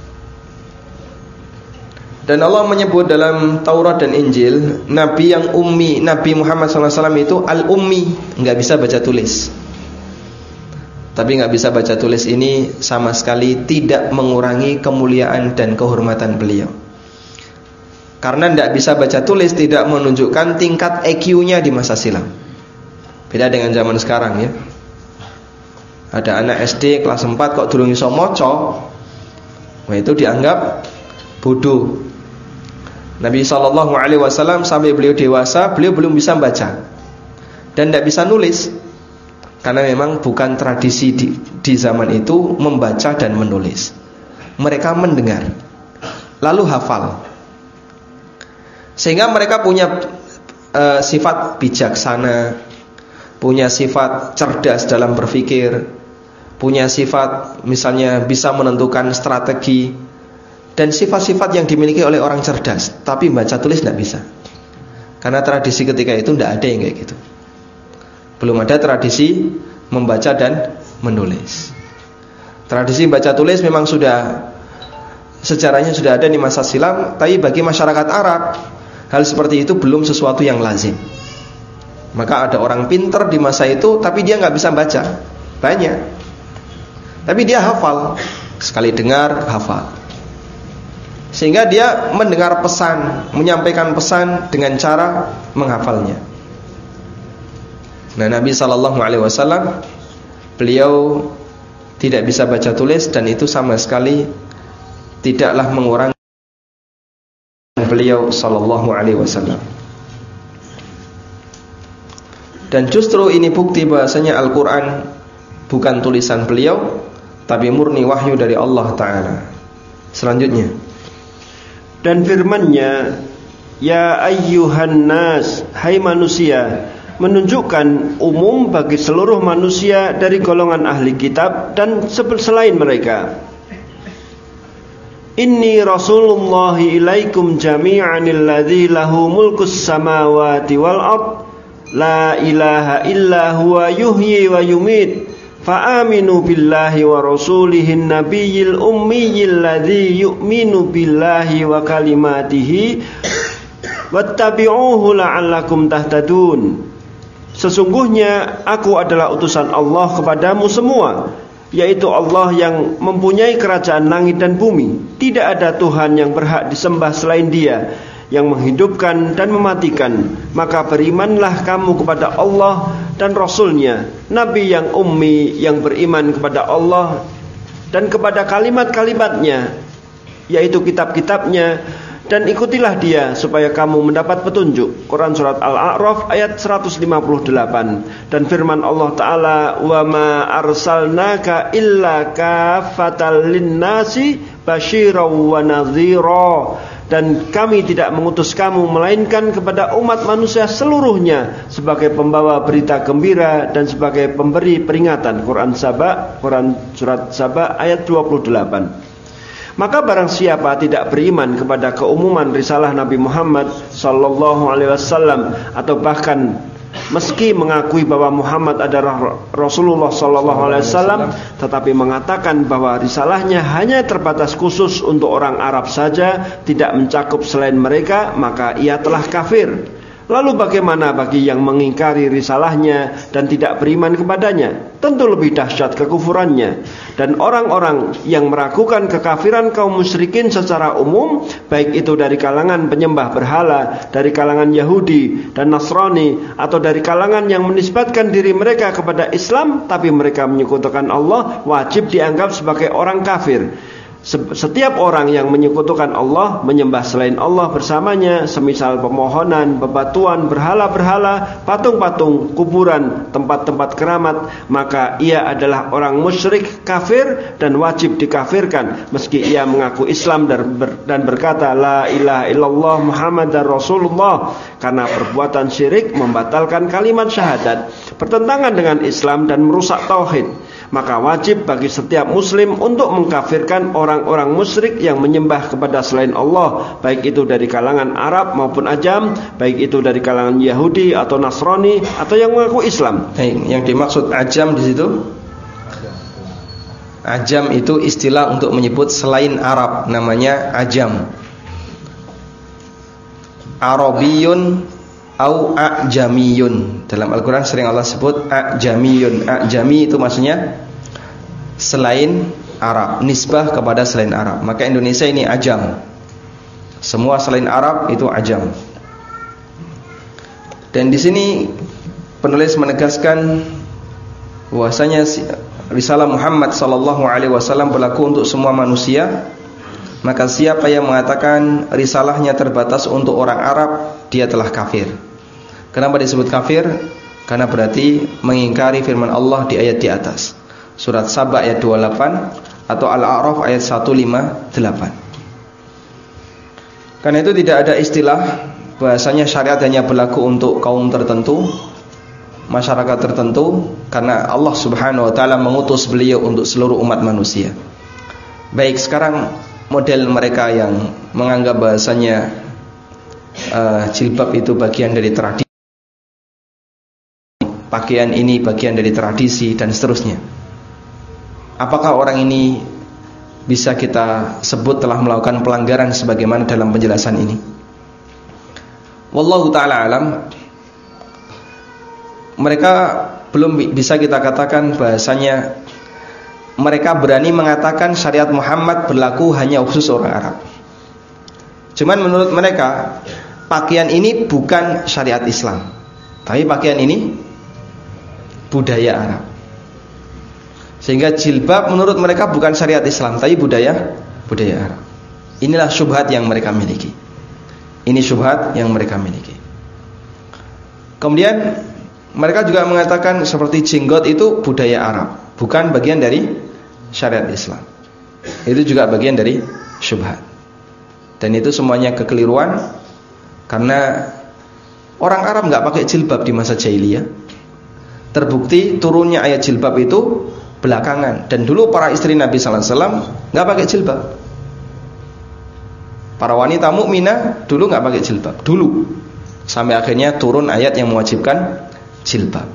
Dan Allah menyebut dalam Taurat dan Injil, Nabi yang ummi, Nabi Muhammad sallallahu alaihi wasallam itu al-ummi, enggak bisa baca tulis. Tapi enggak bisa baca tulis ini sama sekali tidak mengurangi kemuliaan dan kehormatan beliau. Karena tidak bisa baca tulis tidak menunjukkan tingkat I Q-nya di masa silam. Beda dengan zaman sekarang ya. Ada anak S D kelas empat kok durung iso maca, nah itu dianggap bodoh. Nabi sallallahu alaihi wasallam sampai beliau dewasa, beliau belum bisa baca dan tidak bisa nulis. Karena memang bukan tradisi di, di zaman itu membaca dan menulis. Mereka mendengar lalu hafal. Sehingga mereka punya uh, sifat bijaksana, punya sifat cerdas dalam berpikir, punya sifat misalnya bisa menentukan strategi, dan sifat-sifat yang dimiliki oleh orang cerdas. Tapi baca tulis tidak bisa. Karena tradisi ketika itu tidak ada yang kayak gitu. Belum ada tradisi membaca dan menulis. Tradisi baca tulis memang sudah, sejarahnya sudah ada di masa silam. Tapi bagi masyarakat Arab, hal seperti itu belum sesuatu yang lazim. Maka ada orang pintar di masa itu, tapi dia nggak bisa baca. Banyak. Tapi dia hafal. Sekali dengar, hafal. Sehingga dia mendengar pesan, menyampaikan pesan dengan cara menghafalnya. Nah, Nabi sallallahu alaihi wasallam beliau tidak bisa baca tulis, dan itu sama sekali tidaklah mengurangi beliau sallallahu alaihi wasallam. Dan justru ini bukti bahasanya Al-Quran bukan tulisan beliau, tapi murni wahyu dari Allah Ta'ala. Selanjutnya, dan firman-Nya, ya ayyuhan nas, hai manusia, menunjukkan umum bagi seluruh manusia dari golongan ahli kitab dan selain mereka. Inni Rasulullah ilaikum jami'an alladzi lahu mulkus samawati wal ard la ilaha illa huwa yuhyi wa yumit fa'aminu billahi wa rasulihin nabiyyil ummiyil ladzi yu'minu billahi wa kalimatihi wattabi'uhu la'allakum tahtadun. Sesungguhnya aku adalah utusan Allah kepadamu semua, yaitu Allah yang mempunyai kerajaan langit dan bumi. Tidak ada Tuhan yang berhak disembah selain Dia, yang menghidupkan dan mematikan. Maka berimanlah kamu kepada Allah dan Rasul-Nya, Nabi yang ummi, yang beriman kepada Allah dan kepada kalimat-kalimatnya, yaitu kitab-kitabnya, dan ikutilah dia supaya kamu mendapat petunjuk. Quran surat Al-A'raf ayat seratus lima puluh delapan. Dan firman Allah Ta'ala, wa ma arsalnaka illa kafatal linnasi basyiraw wa nadhira. Dan kami tidak mengutus kamu melainkan kepada umat manusia seluruhnya sebagai pembawa berita gembira dan sebagai pemberi peringatan. Quran Saba, Quran surat Saba ayat dua puluh delapan. Maka barang siapa tidak beriman kepada keumuman risalah Nabi Muhammad sallallahu alaihi wasallam, atau bahkan meski mengakui bahwa Muhammad adalah Rasulullah sallallahu alaihi wasallam, tetapi mengatakan bahwa risalahnya hanya terbatas khusus untuk orang Arab saja, tidak mencakup selain mereka, maka ia telah kafir. Lalu bagaimana bagi yang mengingkari risalahnya dan tidak beriman kepadanya? Tentu lebih dahsyat kekufurannya. Dan orang-orang yang meragukan kekafiran kaum musyrikin secara umum, baik itu dari kalangan penyembah berhala, dari kalangan Yahudi dan Nasrani, atau dari kalangan yang menisbatkan diri mereka kepada Islam tapi mereka menyekutukan Allah, wajib dianggap sebagai orang kafir. Setiap orang yang menyekutukan Allah, menyembah selain Allah bersamanya, semisal pemohonan, bebatuan, berhala-berhala, patung-patung, kuburan, tempat-tempat keramat, maka ia adalah orang musyrik kafir dan wajib dikafirkan meski ia mengaku Islam dan, ber, dan berkata la ilaha illallah Muhammadar Rasulullah, karena perbuatan syirik membatalkan kalimat syahadat, bertentangan dengan Islam dan merusak tauhid. Maka wajib bagi setiap muslim untuk mengkafirkan orang-orang musyrik yang menyembah kepada selain Allah, baik itu dari kalangan Arab maupun Ajam, baik itu dari kalangan Yahudi atau Nasrani atau yang mengaku Islam. Hey, yang dimaksud Ajam di situ, Ajam itu istilah untuk menyebut selain Arab, namanya Ajam. Arabiyun au a'jamiyun. Dalam Al-Quran sering Allah sebut a'jamiyun. A'jami itu maksudnya selain Arab, nisbah kepada selain Arab. Maka Indonesia ini Ajam. Semua selain Arab itu Ajam. Dan di sini penulis menegaskan bahwasanya risalah Muhammad sallallahu alaihi wasallam berlaku untuk semua manusia. Maka siapa yang mengatakan risalahnya terbatas untuk orang Arab, dia telah kafir. Kenapa disebut kafir? Karena berarti mengingkari firman Allah di ayat di atas, surat Saba ayat dua puluh delapan atau Al-A'raf ayat seratus lima puluh delapan. Karena itu tidak ada istilah bahasanya syariat hanya berlaku untuk kaum tertentu, masyarakat tertentu, karena Allah Subhanahu wa taala mengutus beliau untuk seluruh umat manusia. Baik, sekarang model mereka yang menganggap bahasanya uh, jilbab itu bagian dari tradisi, pakaian ini bagian dari tradisi dan seterusnya. Apakah orang ini bisa kita sebut telah melakukan pelanggaran sebagaimana dalam penjelasan ini? Wallahu ta'ala alam. Mereka belum bisa kita katakan bahasanya mereka berani mengatakan syariat Muhammad berlaku hanya khusus orang Arab. Cuman menurut mereka pakaian ini bukan syariat Islam, tapi pakaian ini budaya Arab. Sehingga jilbab menurut mereka bukan syariat Islam, tapi budaya budaya Arab. Inilah syubhat yang mereka miliki. Ini syubhat yang mereka miliki. Kemudian mereka juga mengatakan seperti jenggot itu budaya Arab, bukan bagian dari syariat Islam. Itu juga bagian dari syubhat. Dan itu semuanya kekeliruan, karena orang Arab nggak pakai jilbab di masa jahiliyah. Terbukti turunnya ayat jilbab itu belakangan. Dan dulu para istri Nabi sallallahu alaihi wasallam nggak pakai jilbab. Para wanita mukminah dulu nggak pakai jilbab. Dulu sampai akhirnya turun ayat yang mewajibkan jilbab.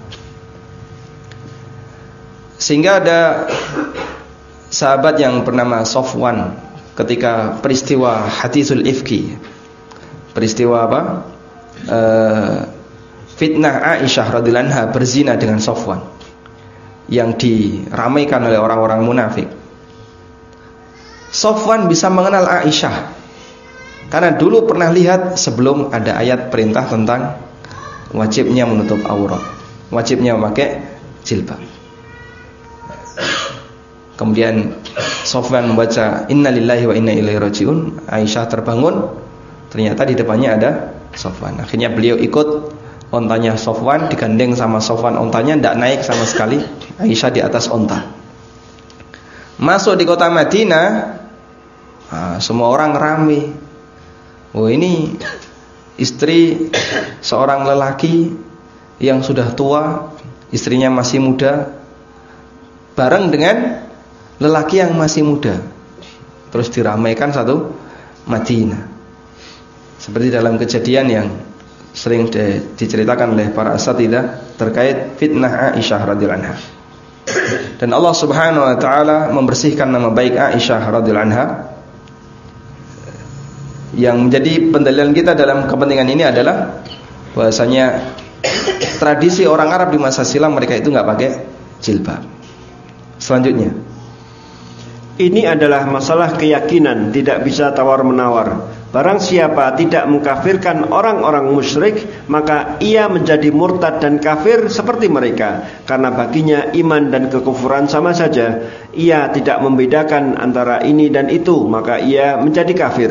Sehingga ada sahabat yang bernama Sofwan, ketika peristiwa Hadithul Ifki, peristiwa apa? E, fitnah Aisyah radhiyallahu anha berzina dengan Sofwan, yang diramaikan oleh orang-orang munafik. Sofwan bisa mengenal Aisyah karena dulu pernah lihat sebelum ada ayat perintah tentang wajibnya menutup aurat, wajibnya memakai jilbab. Kemudian Sofwan membaca innalillahi wa inna ilaihi rajiun. Aisyah terbangun, ternyata di depannya ada Sofwan. Akhirnya beliau ikut ontanya Sofwan, digandeng sama Sofwan, ontanya tidak naik sama sekali, Aisyah di atas onta. Masuk di kota Madinah, nah, semua orang ramai. Oh, ini istri seorang lelaki yang sudah tua, istrinya masih muda, bareng dengan lelaki yang masih muda. terus diramaikan satu Madinah. Seperti dalam kejadian yang sering di, diceritakan oleh para asatidzah terkait fitnah Aisyah radhiyallahu anha. Dan Allah Subhanahu wa taala membersihkan nama baik Aisyah radhiyallahu anha. Yang menjadi pendalilan kita dalam kepentingan ini adalah bahwasanya tradisi orang Arab di masa silam mereka itu enggak pakai jilbab. Selanjutnya, ini adalah masalah keyakinan, tidak bisa tawar-menawar. Barang siapa tidak mengkafirkan orang-orang musyrik, maka ia menjadi murtad dan kafir seperti mereka. Karena baginya iman dan kekufuran sama saja. Ia tidak membedakan antara ini dan itu, maka ia menjadi kafir.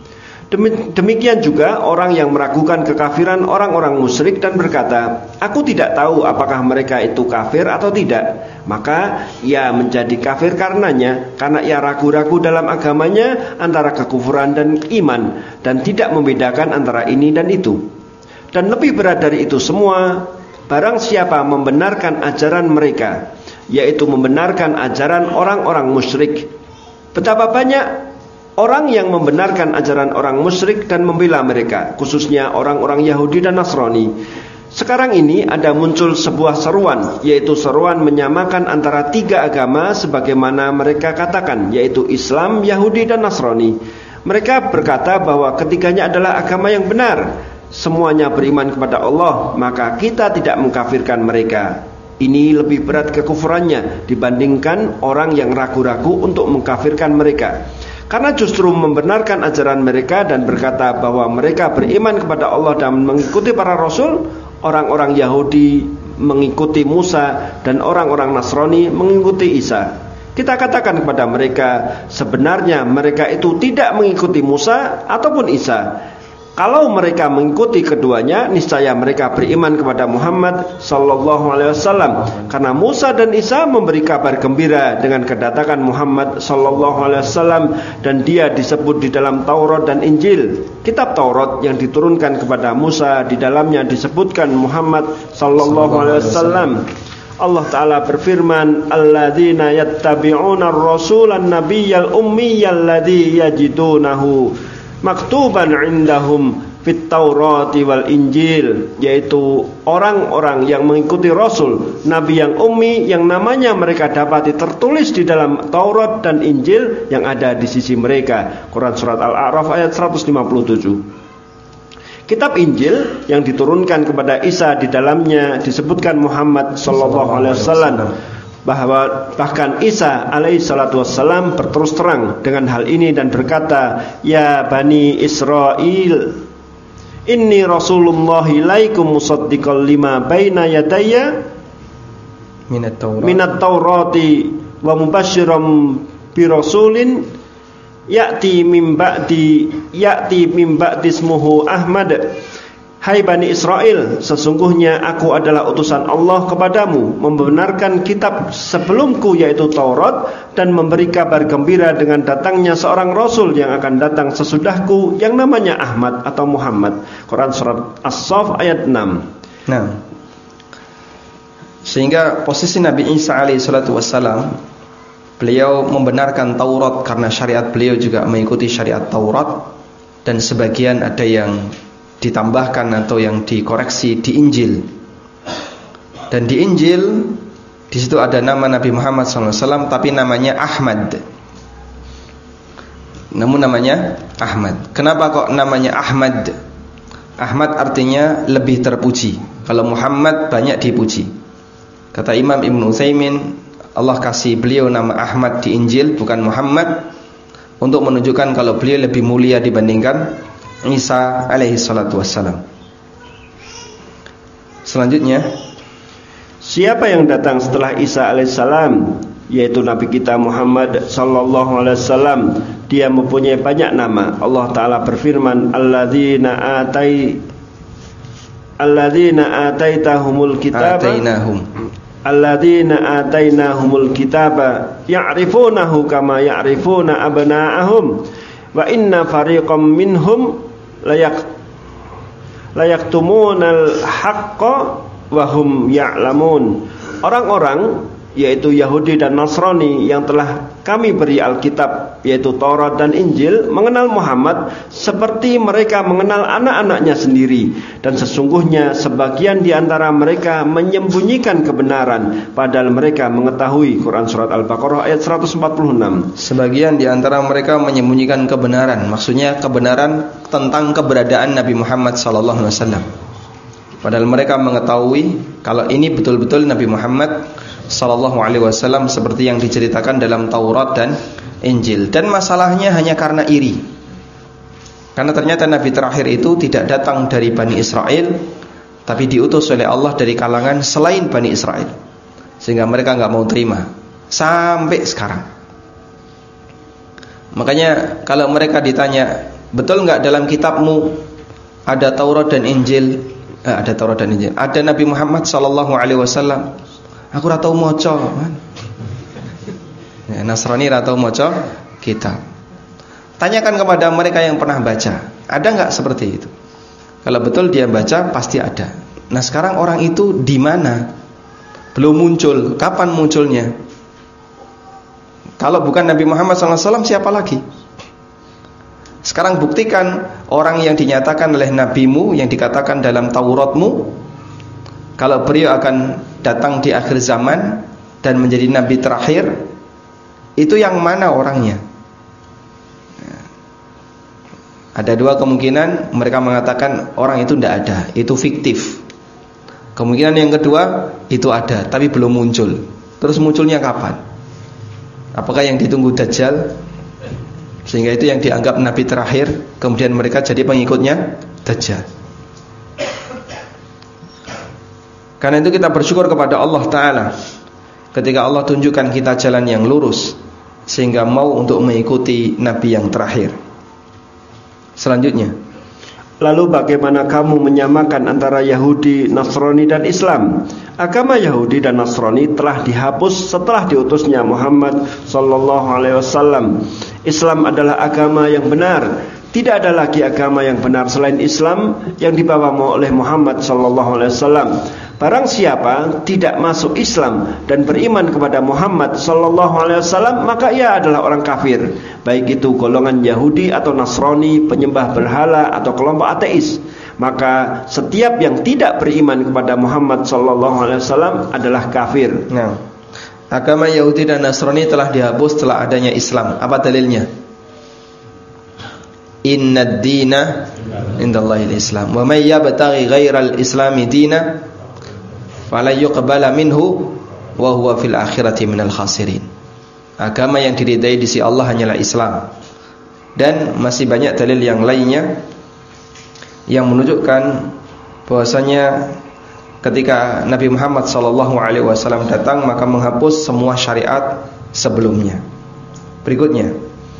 Demikian juga orang yang meragukan kekafiran orang-orang musyrik dan berkata, aku tidak tahu apakah mereka itu kafir atau tidak. Maka ia menjadi kafir karenanya, karena ia ragu-ragu dalam agamanya antara kekufuran dan iman, dan tidak membedakan antara ini dan itu. Dan lebih berat dari itu semua, barang siapa membenarkan ajaran mereka, yaitu membenarkan ajaran orang-orang musyrik. Betapa banyak orang yang membenarkan ajaran orang musyrik dan membela mereka, khususnya orang-orang Yahudi dan Nasrani. Sekarang ini ada muncul sebuah seruan, yaitu seruan menyamakan antara tiga agama sebagaimana mereka katakan, yaitu Islam, Yahudi dan Nasrani. Mereka berkata bahwa ketiganya adalah agama yang benar, semuanya beriman kepada Allah, maka kita tidak mengkafirkan mereka. Ini lebih berat kekufurannya dibandingkan orang yang ragu-ragu untuk mengkafirkan mereka. Karena justru membenarkan ajaran mereka dan berkata bahwa mereka beriman kepada Allah dan mengikuti para rasul, orang-orang Yahudi mengikuti Musa dan orang-orang Nasrani mengikuti Isa. Kita katakan kepada mereka, sebenarnya mereka itu tidak mengikuti Musa ataupun Isa. Kalau mereka mengikuti keduanya, niscaya mereka beriman kepada Muhammad sallallahu alaihi wasallam. Karena Musa dan Isa memberi kabar gembira dengan kedatangan Muhammad sallallahu alaihi wasallam, dan dia disebut di dalam Taurat dan Injil. Kitab Taurat yang diturunkan kepada Musa, di dalamnya disebutkan Muhammad sallallahu alaihi wasallam. Allah Ta'ala berfirman, alladzina yattabi'una ar-rasulan nabiyyal ummiyyal ladzi yajidunahu maktuban indahum fit Taurati wal Injil, yaitu orang-orang yang mengikuti Rasul Nabi yang ummi yang namanya mereka dapati tertulis di dalam Taurat dan Injil yang ada di sisi mereka. Quran Surat Al-A'raf ayat seratus lima puluh tujuh. Kitab Injil yang diturunkan kepada Isa, di dalamnya disebutkan Muhammad sallallahu alaihi wasallam, bahwa bahkan Isa alaihi salatu wassalam berterus terang dengan hal ini dan berkata, ya Bani Israel, inni Rasulullah ilaikum musaddiqal lima baina yadayya minat Taurat minat Taurati wa mubasysyiran bi rasulin ya'ti mim ba'di ya'ti mim ba'di ismuhu Ahmad. Hai Bani Israel, sesungguhnya aku adalah utusan Allah kepadamu, membenarkan kitab sebelumku yaitu Taurat, dan memberi kabar gembira dengan datangnya seorang Rasul yang akan datang sesudahku yang namanya Ahmad atau Muhammad. Quran Surat As-Saff ayat enam. Nah, sehingga posisi Nabi Isa alaihi salatu wassalam, beliau membenarkan Taurat karena syariat beliau juga mengikuti syariat Taurat, dan sebagian ada yang ditambahkan atau yang dikoreksi di Injil. Dan di Injil di situ ada nama Nabi Muhammad sallallahu alaihi wasallam, tapi namanya Ahmad. Namun namanya Ahmad. Kenapa kok namanya Ahmad? Ahmad artinya lebih terpuji. Kalau Muhammad banyak dipuji. Kata Imam Ibnu Utsaimin, Allah kasih beliau nama Ahmad di Injil, bukan Muhammad, untuk menunjukkan kalau beliau lebih mulia dibandingkan Isa alaihi salatu wassalam. Selanjutnya, siapa yang datang setelah Isa alaihissalam, yaitu Nabi kita Muhammad sallallahu alaihi wasallam, dia mempunyai banyak nama. Allah Ta'ala berfirman, alladzina atai alladzina ataitahumul kitaba atainahum alladzina atainahumul kitaba ya'rifunahu kama ya'rifuna abna'ahum wa inna fariqam minhum layak layaktumunal haqqa wa hum ya'lamun. Orang-orang yaitu Yahudi dan Nasrani yang telah kami beri Alkitab yaitu Taurat dan Injil, mengenal Muhammad seperti mereka mengenal anak-anaknya sendiri. Dan sesungguhnya sebagian di antara mereka menyembunyikan kebenaran, padahal mereka mengetahui. Quran Surat Al-Baqarah ayat seratus empat puluh enam. Sebagian di antara mereka menyembunyikan kebenaran, maksudnya kebenaran tentang keberadaan Nabi Muhammad sallallahu alaihi wasallam. Padahal mereka mengetahui kalau ini betul-betul Nabi Muhammad sallallahu alaihi wasallam seperti yang diceritakan dalam Taurat dan Injil. Dan masalahnya hanya karena iri. Karena ternyata Nabi terakhir itu tidak datang dari Bani Israel, tapi diutus oleh Allah dari kalangan selain Bani Israel. Sehingga mereka nggak mau terima sampai sekarang. Makanya kalau mereka ditanya, betul nggak dalam kitabmu ada Taurat dan Injil? Eh, ada Taurat dan Injil. Ada Nabi Muhammad sallallahu alaihi wasallam. Aku ora tau maca, man. Ya, Nasrani ora tau maca kitab. Tanyakan kepada mereka yang pernah baca, ada enggak seperti itu? Kalau betul dia baca, pasti ada. Nah, sekarang orang itu di mana? Belum muncul. Kapan munculnya? Kalau bukan Nabi Muhammad sallallahu alaihi wasallam, siapa lagi? Sekarang buktikan orang yang dinyatakan oleh nabimu, yang dikatakan dalam Tauratmu, kalau beliau akan datang di akhir zaman dan menjadi nabi terakhir, itu yang mana orangnya? Ada dua kemungkinan. Mereka mengatakan orang itu tidak ada, itu fiktif. Kemungkinan yang kedua, itu ada tapi belum muncul. Terus munculnya kapan? Apakah yang ditunggu Dajjal? Sehingga itu yang dianggap nabi terakhir, kemudian mereka jadi pengikutnya Dajjal. Karena itu kita bersyukur kepada Allah Ta'ala ketika Allah tunjukkan kita jalan yang lurus, sehingga mau untuk mengikuti nabi yang terakhir. Selanjutnya, lalu bagaimana kamu menyamakan antara Yahudi, Nasrani dan Islam? Agama Yahudi dan Nasrani telah dihapus setelah diutusnya Muhammad sallallahu alaihi wasallam. Islam adalah agama yang benar. Tidak ada lagi agama yang benar selain Islam yang dibawa oleh Muhammad sallallahu alaihi wasallam. Barang siapa tidak masuk Islam dan beriman kepada Muhammad sallallahu alaihi wasallam, maka ia adalah orang kafir, baik itu golongan Yahudi atau Nasrani, penyembah berhala atau kelompok ateis. Maka setiap yang tidak beriman kepada Muhammad sallallahu alaihi wasallam adalah kafir. Nah, agama Yahudi dan Nasrani telah dihapus setelah adanya Islam. Apa dalilnya? Innad dina indallahil Islam. Wa may yabtaghi ghairal islami dina fala yuqbala minhu wa huwa fil akhirati minal khasirin. Agama yang diridai di sisi Allah hanyalah Islam. Dan masih banyak dalil yang lainnya yang menunjukkan bahwasanya ketika Nabi Muhammad sallallahu alaihi wasallam datang, maka menghapus semua syariat sebelumnya. Berikutnya,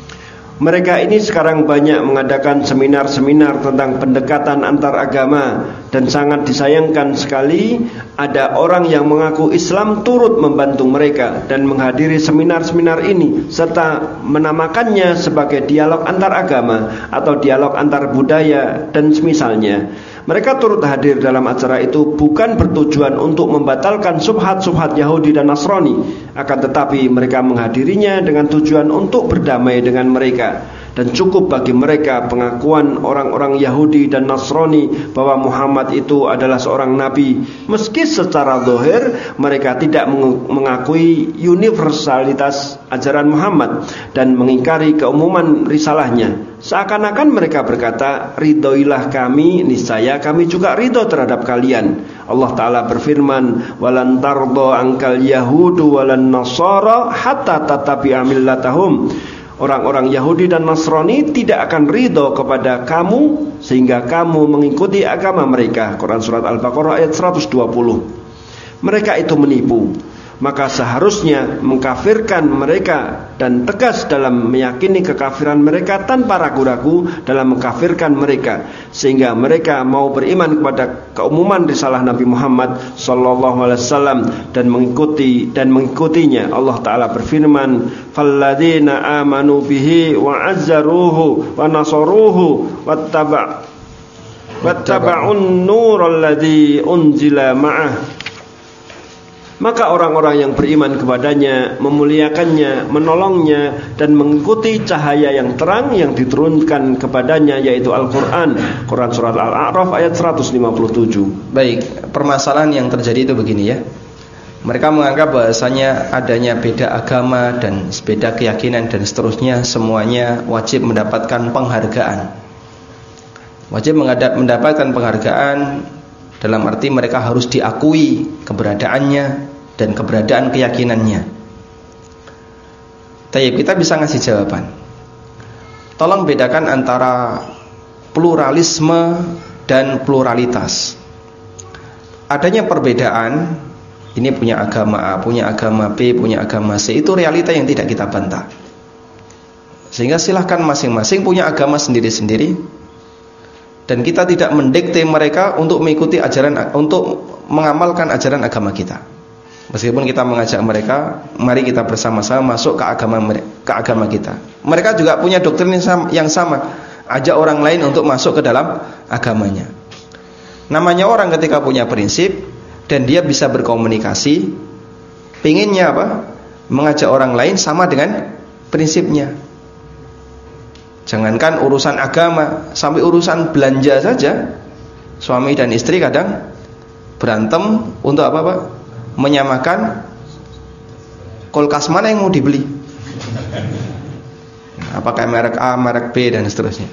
mereka ini sekarang banyak mengadakan seminar-seminar tentang pendekatan antar agama, dan sangat disayangkan sekali ada orang yang mengaku Islam turut membantu mereka dan menghadiri seminar-seminar ini serta menamakannya sebagai dialog antar agama atau dialog antar budaya dan semisalnya. Mereka turut hadir dalam acara itu bukan bertujuan untuk membatalkan subhat-subhat Yahudi dan Nasrani, akan tetapi mereka menghadirinya dengan tujuan untuk berdamai dengan mereka. Dan cukup bagi mereka pengakuan orang-orang Yahudi dan Nasrani bahwa Muhammad itu adalah seorang nabi, meski secara zahir mereka tidak mengakui universalitas ajaran Muhammad dan mengingkari keumuman risalahnya. Seakan-akan mereka berkata, ridhoilah kami, niscaya kami juga ridho terhadap kalian. Allah Ta'ala berfirman, walan tardo angkal yahudu walan nasara hatta tatabi'a millatahum. Orang-orang Yahudi dan Nasrani tidak akan ridho kepada kamu sehingga kamu mengikuti agama mereka. Quran Surat Al-Baqarah ayat seratus dua puluh. Mereka itu menipu. Maka seharusnya mengkafirkan mereka dan tegas dalam meyakini kekafiran mereka tanpa ragu-ragu dalam mengkafirkan mereka, sehingga mereka mau beriman kepada keumuman risalah Nabi Muhammad sallallahu alaihi wasallam dan mengikuti dan mengikutinya. Allah Ta'ala berfirman, falladzina amanu bihi wa azzaruhu wa nasaruhu wattaba' wattaba'un nural ladzi unzila ma'ah Maka orang-orang yang beriman kepadanya, memuliakannya, menolongnya, dan mengikuti cahaya yang terang yang diturunkan kepadanya, yaitu Al-Quran. Quran surat Al-A'raf ayat seratus lima puluh tujuh. Baik, permasalahan yang terjadi itu begini ya. Mereka menganggap bahasanya adanya beda agama dan beda keyakinan dan seterusnya, semuanya wajib mendapatkan penghargaan. Wajib mendapatkan penghargaan dalam arti mereka harus diakui keberadaannya dan keberadaan keyakinannya. Tayyib, kita bisa ngasih jawaban. Tolong bedakan antara pluralisme dan pluralitas. Adanya perbedaan, ini punya agama A, punya agama B, punya agama C, itu realita yang tidak kita bantah. Sehingga silahkan masing-masing punya agama sendiri-sendiri, dan kita tidak mendikte mereka untuk mengikuti ajaran, untuk mengamalkan ajaran agama kita. Meskipun kita mengajak mereka, mari kita bersama-sama masuk ke agama ke agama kita. Mereka juga punya doktrin yang sama, ajak orang lain untuk masuk ke dalam agamanya. Namanya orang ketika punya prinsip dan dia bisa berkomunikasi, pinginnya apa? Mengajak orang lain sama dengan prinsipnya. Jangankan urusan agama, sampai urusan belanja saja, suami dan istri kadang berantem untuk apa Pak? Menyamakan kulkas mana yang mau dibeli, apakah merek A, merek B, dan seterusnya.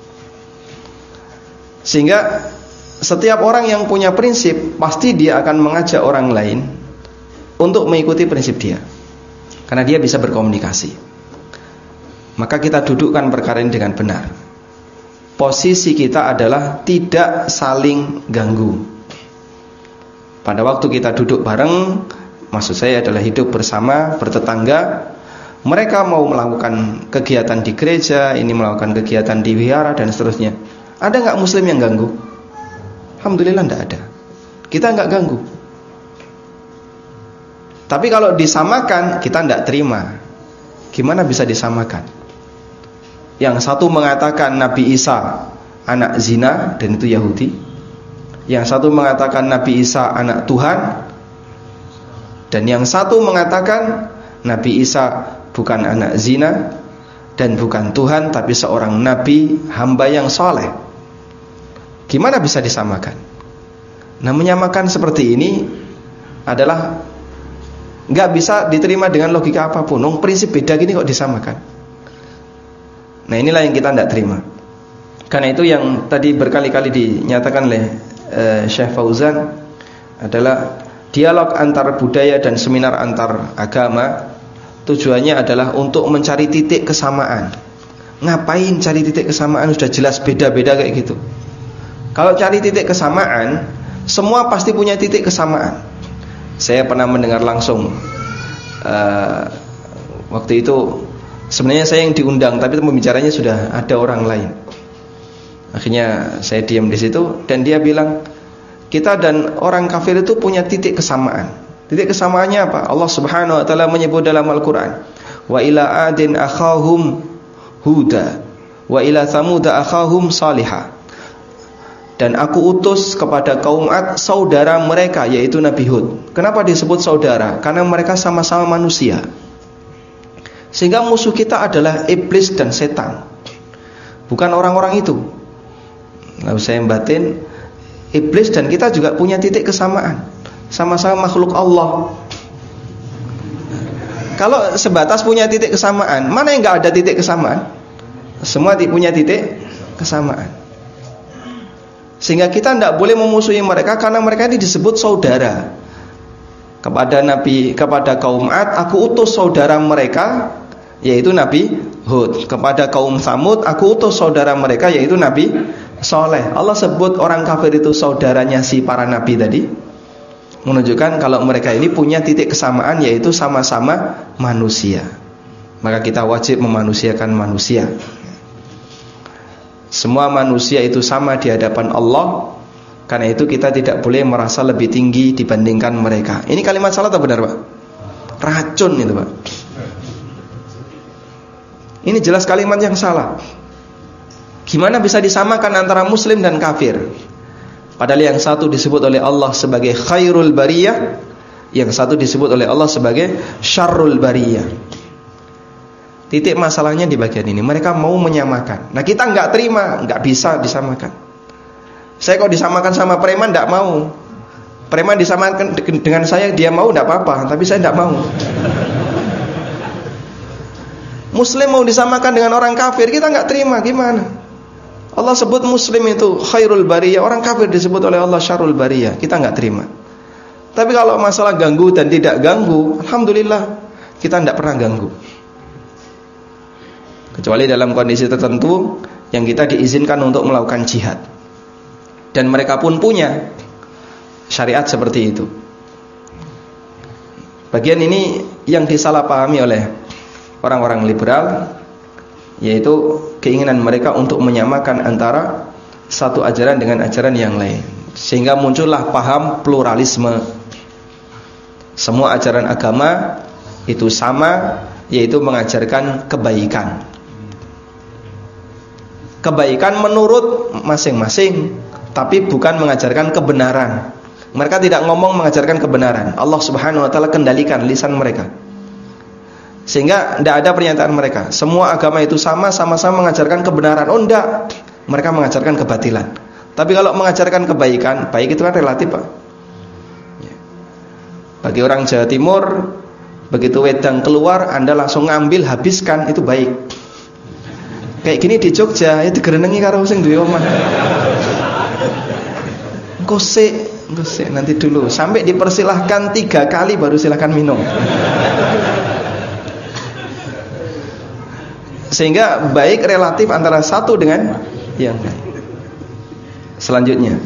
Sehingga setiap orang yang punya prinsip, pasti dia akan mengajak orang lain untuk mengikuti prinsip dia, karena dia bisa berkomunikasi. Maka kita dudukkan perkara ini dengan benar. Posisi kita adalah tidak saling ganggu. Pada waktu kita duduk bareng, maksud saya adalah hidup bersama, bertetangga, mereka mau melakukan kegiatan di gereja, ini melakukan kegiatan di wihara dan seterusnya. Ada nggak muslim yang ganggu? Alhamdulillah nggak ada. Kita nggak ganggu. Tapi kalau disamakan, kita nggak terima. Gimana bisa disamakan? Yang satu mengatakan Nabi Isa anak zina, dan itu Yahudi. Yang satu mengatakan Nabi Isa anak Tuhan, dan yang satu mengatakan Nabi Isa bukan anak zina dan bukan Tuhan, tapi seorang nabi, hamba yang soleh. Gimana bisa disamakan? Nah, menyamakan seperti ini adalah nggak bisa diterima dengan logika apapun. Nong prinsip beda gini kok disamakan. Nah, inilah yang kita tidak terima. Karena itu yang tadi berkali-kali dinyatakan oleh uh, Syekh Fauzan adalah dialog antar budaya dan seminar antar agama. Tujuannya adalah untuk mencari titik kesamaan. Ngapain cari titik kesamaan? Sudah jelas beda-beda kayak gitu. Kalau cari titik kesamaan, semua pasti punya titik kesamaan. Saya pernah mendengar langsung uh, waktu itu, sebenarnya saya yang diundang, tapi pembicaranya sudah ada orang lain. Akhirnya saya diam di situ, dan dia bilang, kita dan orang kafir itu punya titik kesamaan. Titik kesamaannya apa? Allah Subhanahu wa taala menyebut dalam Al-Qur'an, wa ila adin akhahum huda wa ila thamud akhahum salihah. Dan aku utus kepada kaum Ad saudara mereka, yaitu Nabi Hud. Kenapa disebut saudara? Karena mereka sama-sama manusia. Sehingga musuh kita adalah iblis dan setan, bukan orang-orang itu. Lalu saya batin, iblis dan kita juga punya titik kesamaan. Sama-sama makhluk Allah. Kalau sebatas punya titik kesamaan, mana yang gak ada titik kesamaan? Semua punya titik kesamaan. Sehingga kita tidak boleh memusuhi mereka, karena mereka ini disebut saudara. Kepada Nabi, kepada kaum Ad, aku utus saudara mereka, yaitu Nabi Hud. Kepada kaum Tsamud, aku utus saudara mereka, yaitu Nabi Soleh. Allah sebut orang kafir itu saudaranya si para nabi tadi, menunjukkan kalau mereka ini punya titik kesamaan, yaitu sama-sama manusia. Maka kita wajib memanusiakan manusia. Semua manusia itu sama di hadapan Allah. Karena itu kita tidak boleh merasa lebih tinggi dibandingkan mereka. Ini kalimat salah atau benar Pak? Racun itu Pak. Ini jelas kalimat yang salah. Gimana bisa disamakan antara muslim dan kafir? Padahal yang satu disebut oleh Allah sebagai khairul bariyah, yang satu disebut oleh Allah sebagai syarrul bariyah. Titik masalahnya di bagian ini, mereka mau menyamakan. Nah kita nggak terima, nggak bisa disamakan. Saya kok disamakan sama preman nggak mau. Preman disamakan dengan saya, dia mau nggak apa-apa, tapi saya nggak mau. Muslim mau disamakan dengan orang kafir, kita nggak terima, gimana? Allah sebut Muslim itu khairul bariyah, orang kafir disebut oleh Allah syarrul bariyah, kita nggak terima. Tapi kalau masalah ganggu dan tidak ganggu, alhamdulillah kita tidak pernah ganggu. Kecuali dalam kondisi tertentu yang kita diizinkan untuk melakukan jihad. Dan mereka pun punya syariat seperti itu. Bagian ini yang disalahpahami oleh orang-orang liberal, yaitu keinginan mereka untuk menyamakan antara satu ajaran dengan ajaran yang lain, sehingga muncullah paham pluralisme. Semua ajaran agama itu sama, yaitu mengajarkan kebaikan. Kebaikan menurut masing-masing, tapi bukan mengajarkan kebenaran. Mereka tidak ngomong mengajarkan kebenaran. Allah Subhanahu wa taala kendalikan lisan mereka. Sehingga tidak ada pernyataan mereka, semua agama itu sama, sama-sama mengajarkan kebenaran. Oh enggak, mereka mengajarkan kebatilan. Tapi kalau mengajarkan kebaikan, baik itu kan relatif, Pak. Bagi orang Jawa Timur, begitu wedang keluar, Anda langsung ngambil, habiskan, itu baik. Kayak gini di Jogja, ya digerenengi karo sing duwe omah. Gosek, gosek nanti dulu, sampai dipersilahkan tiga kali baru silahkan minum. Sehingga baik relatif antara satu dengan yang lain. Selanjutnya,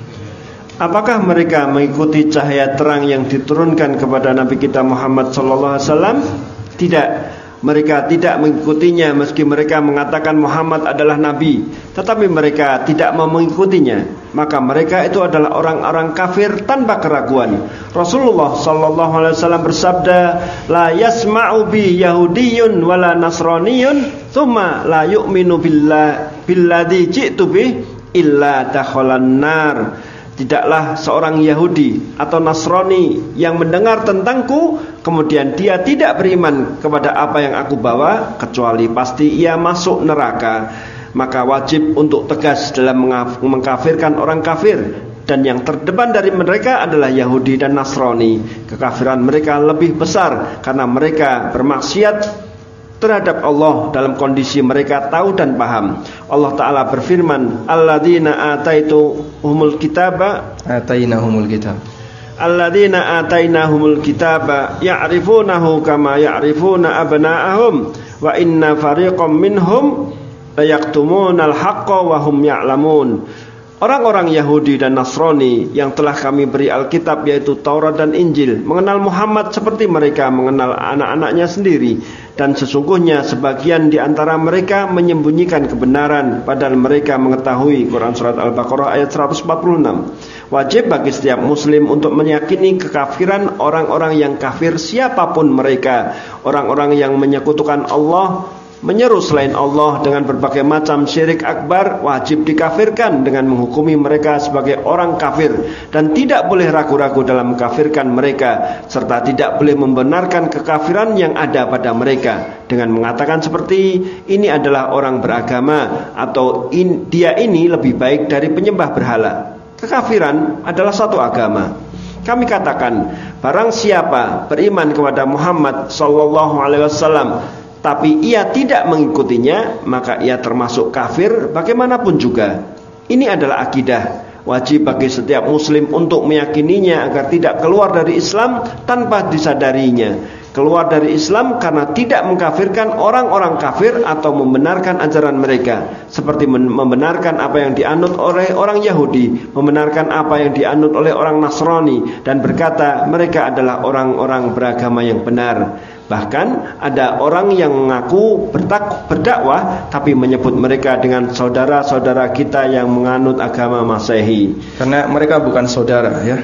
apakah mereka mengikuti cahaya terang yang diturunkan kepada Nabi kita Muhammad sallallahu alaihi wasallam? Tidak. Mereka tidak mengikutinya meski mereka mengatakan Muhammad adalah nabi, tetapi mereka tidak mau mengikutinya. Maka mereka itu adalah orang-orang kafir tanpa keraguan. Rasulullah sallallahu alaihi wasallam bersabda, "La yasma'u bi yahudiyyun wala nasraniyyun, tsumma la yu'minu billah billadzi ji'tu bih illa dakhalan nar." Tidaklah seorang Yahudi atau Nasrani yang mendengar tentangku kemudian dia tidak beriman kepada apa yang aku bawa, kecuali pasti ia masuk neraka. Maka wajib untuk tegas dalam mengkafirkan orang kafir. Dan yang terdepan dari mereka adalah Yahudi dan Nasrani. Kekafiran mereka lebih besar karena mereka bermaksiat terhadap Allah dalam kondisi mereka tahu dan paham. Allah Ta'ala berfirman, alladzina ataituhumul kitaba atainahumul kitab alladzina atainahumul kitaba ya'rifunahu kama ya'rifuna abna'ahum wa inna fariqam minhum layaktumunal haqqa wa hum ya'lamun. Orang-orang Yahudi dan Nasrani yang telah kami beri Alkitab, yaitu Taurat dan Injil, mengenal Muhammad seperti mereka mengenal anak-anaknya sendiri. Dan sesungguhnya sebagian di antara mereka menyembunyikan kebenaran, padahal mereka mengetahui. Quran Surat Al-Baqarah ayat seratus empat puluh enam. Wajib bagi setiap muslim untuk meyakini kekafiran orang-orang yang kafir siapapun mereka. Orang-orang yang menyekutukan Allah, menyeru selain Allah dengan berbagai macam syirik akbar, wajib dikafirkan dengan menghukumi mereka sebagai orang kafir. Dan tidak boleh ragu-ragu dalam mengkafirkan mereka, serta tidak boleh membenarkan kekafiran yang ada pada mereka dengan mengatakan seperti ini adalah orang beragama, atau in, dia ini lebih baik dari penyembah berhala. Kekafiran adalah satu agama. Kami katakan, barang siapa beriman kepada Muhammad sallallahu alaihi wasallam tapi ia tidak mengikutinya, maka ia termasuk kafir bagaimanapun juga. Ini adalah akidah. Wajib bagi setiap muslim untuk meyakininya agar tidak keluar dari Islam tanpa disadarinya. Keluar dari Islam karena tidak mengkafirkan orang-orang kafir atau membenarkan ajaran mereka, seperti membenarkan apa yang dianut oleh orang Yahudi, membenarkan apa yang dianut oleh orang Nasrani, dan berkata mereka adalah orang-orang beragama yang benar. Bahkan ada orang yang mengaku bertak, berdakwah tapi menyebut mereka dengan saudara-saudara kita yang menganut agama Masehi. Karena mereka bukan saudara, ya,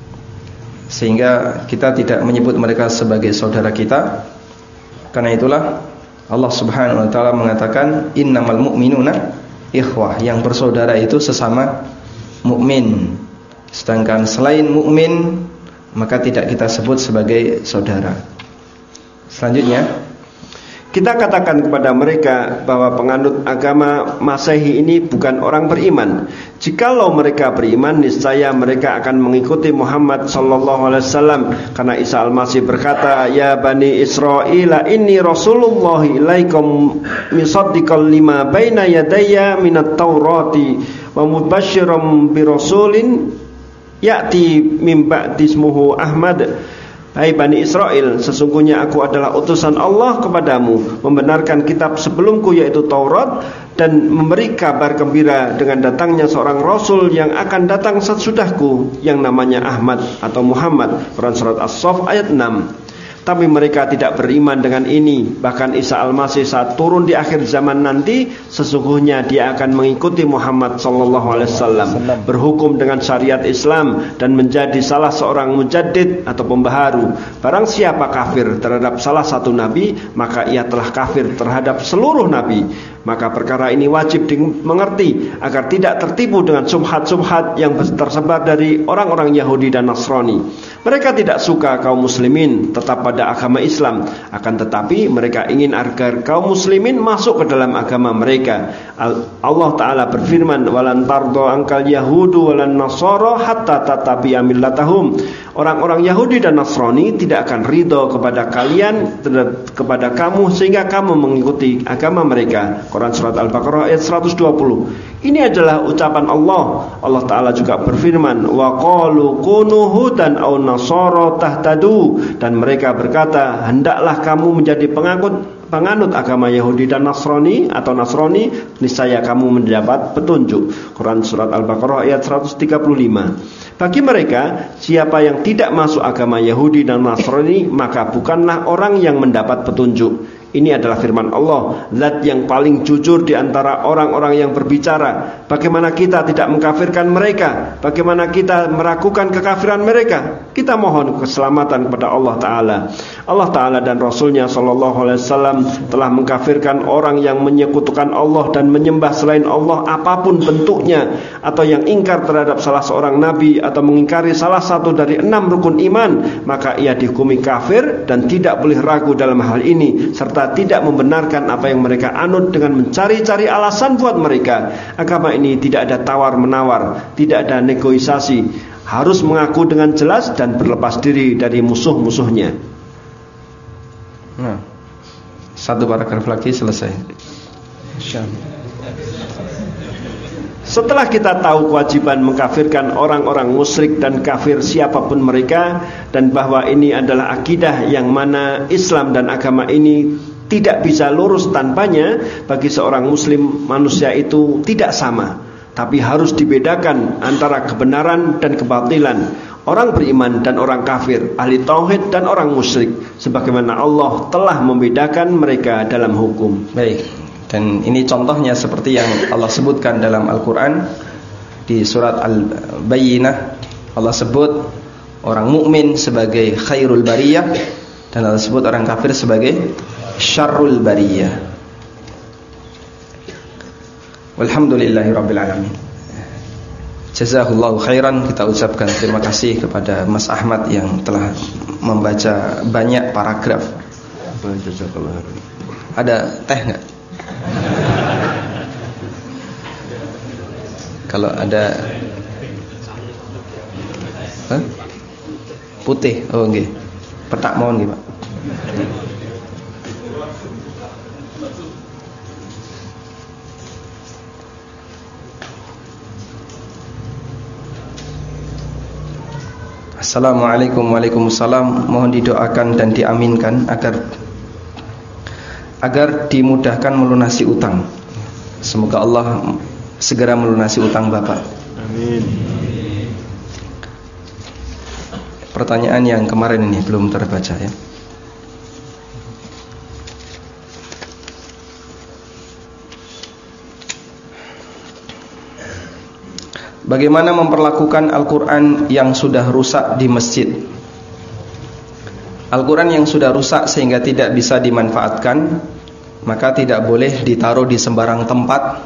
sehingga kita tidak menyebut mereka sebagai saudara kita. Karena itulah Allah Subhanahu wa taala mengatakan innamal mu'minuna ikhwah, yang bersaudara itu sesama mukmin. Sedangkan selain mukmin maka tidak kita sebut sebagai saudara. Selanjutnya, kita katakan kepada mereka bahwa penganut agama Masehi ini bukan orang beriman. Jikalau mereka beriman, niscaya mereka akan mengikuti Muhammad sallallahu alaihi wasallam, karena Isa al-Masih berkata, "Ya Bani Israil, inni Rasulullah ilaikum musaddiqan lima baina yadayya minat Taurati wa mubasysyiran bi rasulin ya'ti min ba'di ismuhu Ahmad." Hai Bani Israel, sesungguhnya aku adalah utusan Allah kepadamu, membenarkan kitab sebelumku yaitu Taurat, dan memberi kabar gembira dengan datangnya seorang Rasul yang akan datang sesudahku, yang namanya Ahmad atau Muhammad. Quran Surat As-Saff ayat enam. Tapi mereka tidak beriman dengan ini. Bahkan Isa al-Masih saat turun di akhir zaman nanti, sesungguhnya dia akan mengikuti Muhammad sallallahu alaihi wasallam, berhukum dengan syariat Islam dan menjadi salah seorang mujaddid atau pembaharu. Barang siapa kafir terhadap salah satu nabi, maka ia telah kafir terhadap seluruh nabi. Maka perkara ini wajib dimengerti agar tidak tertipu dengan subhat-subhat yang tersebar dari orang-orang Yahudi dan Nasrani. Mereka tidak suka kaum muslimin tetap pada agama Islam, akan tetapi mereka ingin agar kaum muslimin masuk ke dalam agama mereka. Allah Ta'ala berfirman, "Walan tardo angkal yahudu walan nasara hatta tatabi'a millatahum." Orang-orang Yahudi dan Nasrani tidak akan ridho kepada kalian, kepada kamu, sehingga kamu mengikuti agama mereka. Quran Surat Al-Baqarah ayat seratus dua puluh. Ini adalah ucapan Allah. Allah Ta'ala juga berfirman, "Wa qalu kunu hudan aw nasara tahtadu." Dan mereka berkata, hendaklah kamu menjadi penganut penganut agama Yahudi dan Nasrani atau Nasrani, niscaya kamu mendapat petunjuk. Quran Surat Al-Baqarah ayat seratus tiga puluh lima. Bagi mereka, siapa yang tidak masuk agama Yahudi dan Nasrani, maka bukanlah orang yang mendapat petunjuk. Ini adalah firman Allah, zat yang paling jujur di antara orang-orang yang berbicara. Bagaimana kita tidak mengkafirkan mereka? Bagaimana kita meragukan kekafiran mereka? Kita mohon keselamatan kepada Allah Ta'ala. Allah Ta'ala dan Rasulnya Sallallahu Alaihi Wasallam telah mengkafirkan orang yang menyekutukan Allah dan menyembah selain Allah apapun bentuknya, atau yang ingkar terhadap salah seorang nabi, atau mengingkari salah satu dari enam rukun iman. Maka ia dihukumi kafir dan tidak boleh ragu dalam hal ini, serta tidak membenarkan apa yang mereka anut dengan mencari-cari alasan buat mereka. Agama ini tidak ada tawar-menawar, tidak ada negosiasi, harus mengaku dengan jelas dan berlepas diri dari musuh-musuhnya. Nah, satu paragraf lagi selesai. Setelah kita tahu kewajiban mengkafirkan orang-orang musyrik dan kafir siapapun mereka, dan bahwa ini adalah akidah yang mana Islam dan agama ini tidak bisa lurus tanpanya, bagi seorang muslim manusia itu tidak sama, tapi harus dibedakan antara kebenaran dan kebatilan, orang beriman dan orang kafir, ahli tauhid dan orang musyrik, sebagaimana Allah telah membedakan mereka dalam hukum. Baik, dan ini contohnya seperti yang Allah sebutkan dalam Al-Quran di surat Al-Bayyinah. Allah sebut orang mukmin sebagai khairul bariyah, dan Allah sebut orang kafir sebagai syarrul bariyah. Walhamdulillahi rabbil alamin. Jazakallahu khairan. Kita ucapkan terima kasih kepada Mas Ahmad yang telah membaca banyak paragraf. Ada teh enggak? Kalau ada huh? Putih. Oh nggih. Petak mohon nggih, Pak. Assalamualaikum. Waalaikumsalam. Mohon didoakan dan diaminkan agar agar dimudahkan melunasi utang. Semoga Allah segera melunasi utang Bapak. Amin. Pertanyaan yang kemarin ini belum terbaca ya. Bagaimana memperlakukan Al-Quran yang sudah rusak di masjid? Al-Quran yang sudah rusak sehingga tidak bisa dimanfaatkan, maka tidak boleh ditaruh di sembarang tempat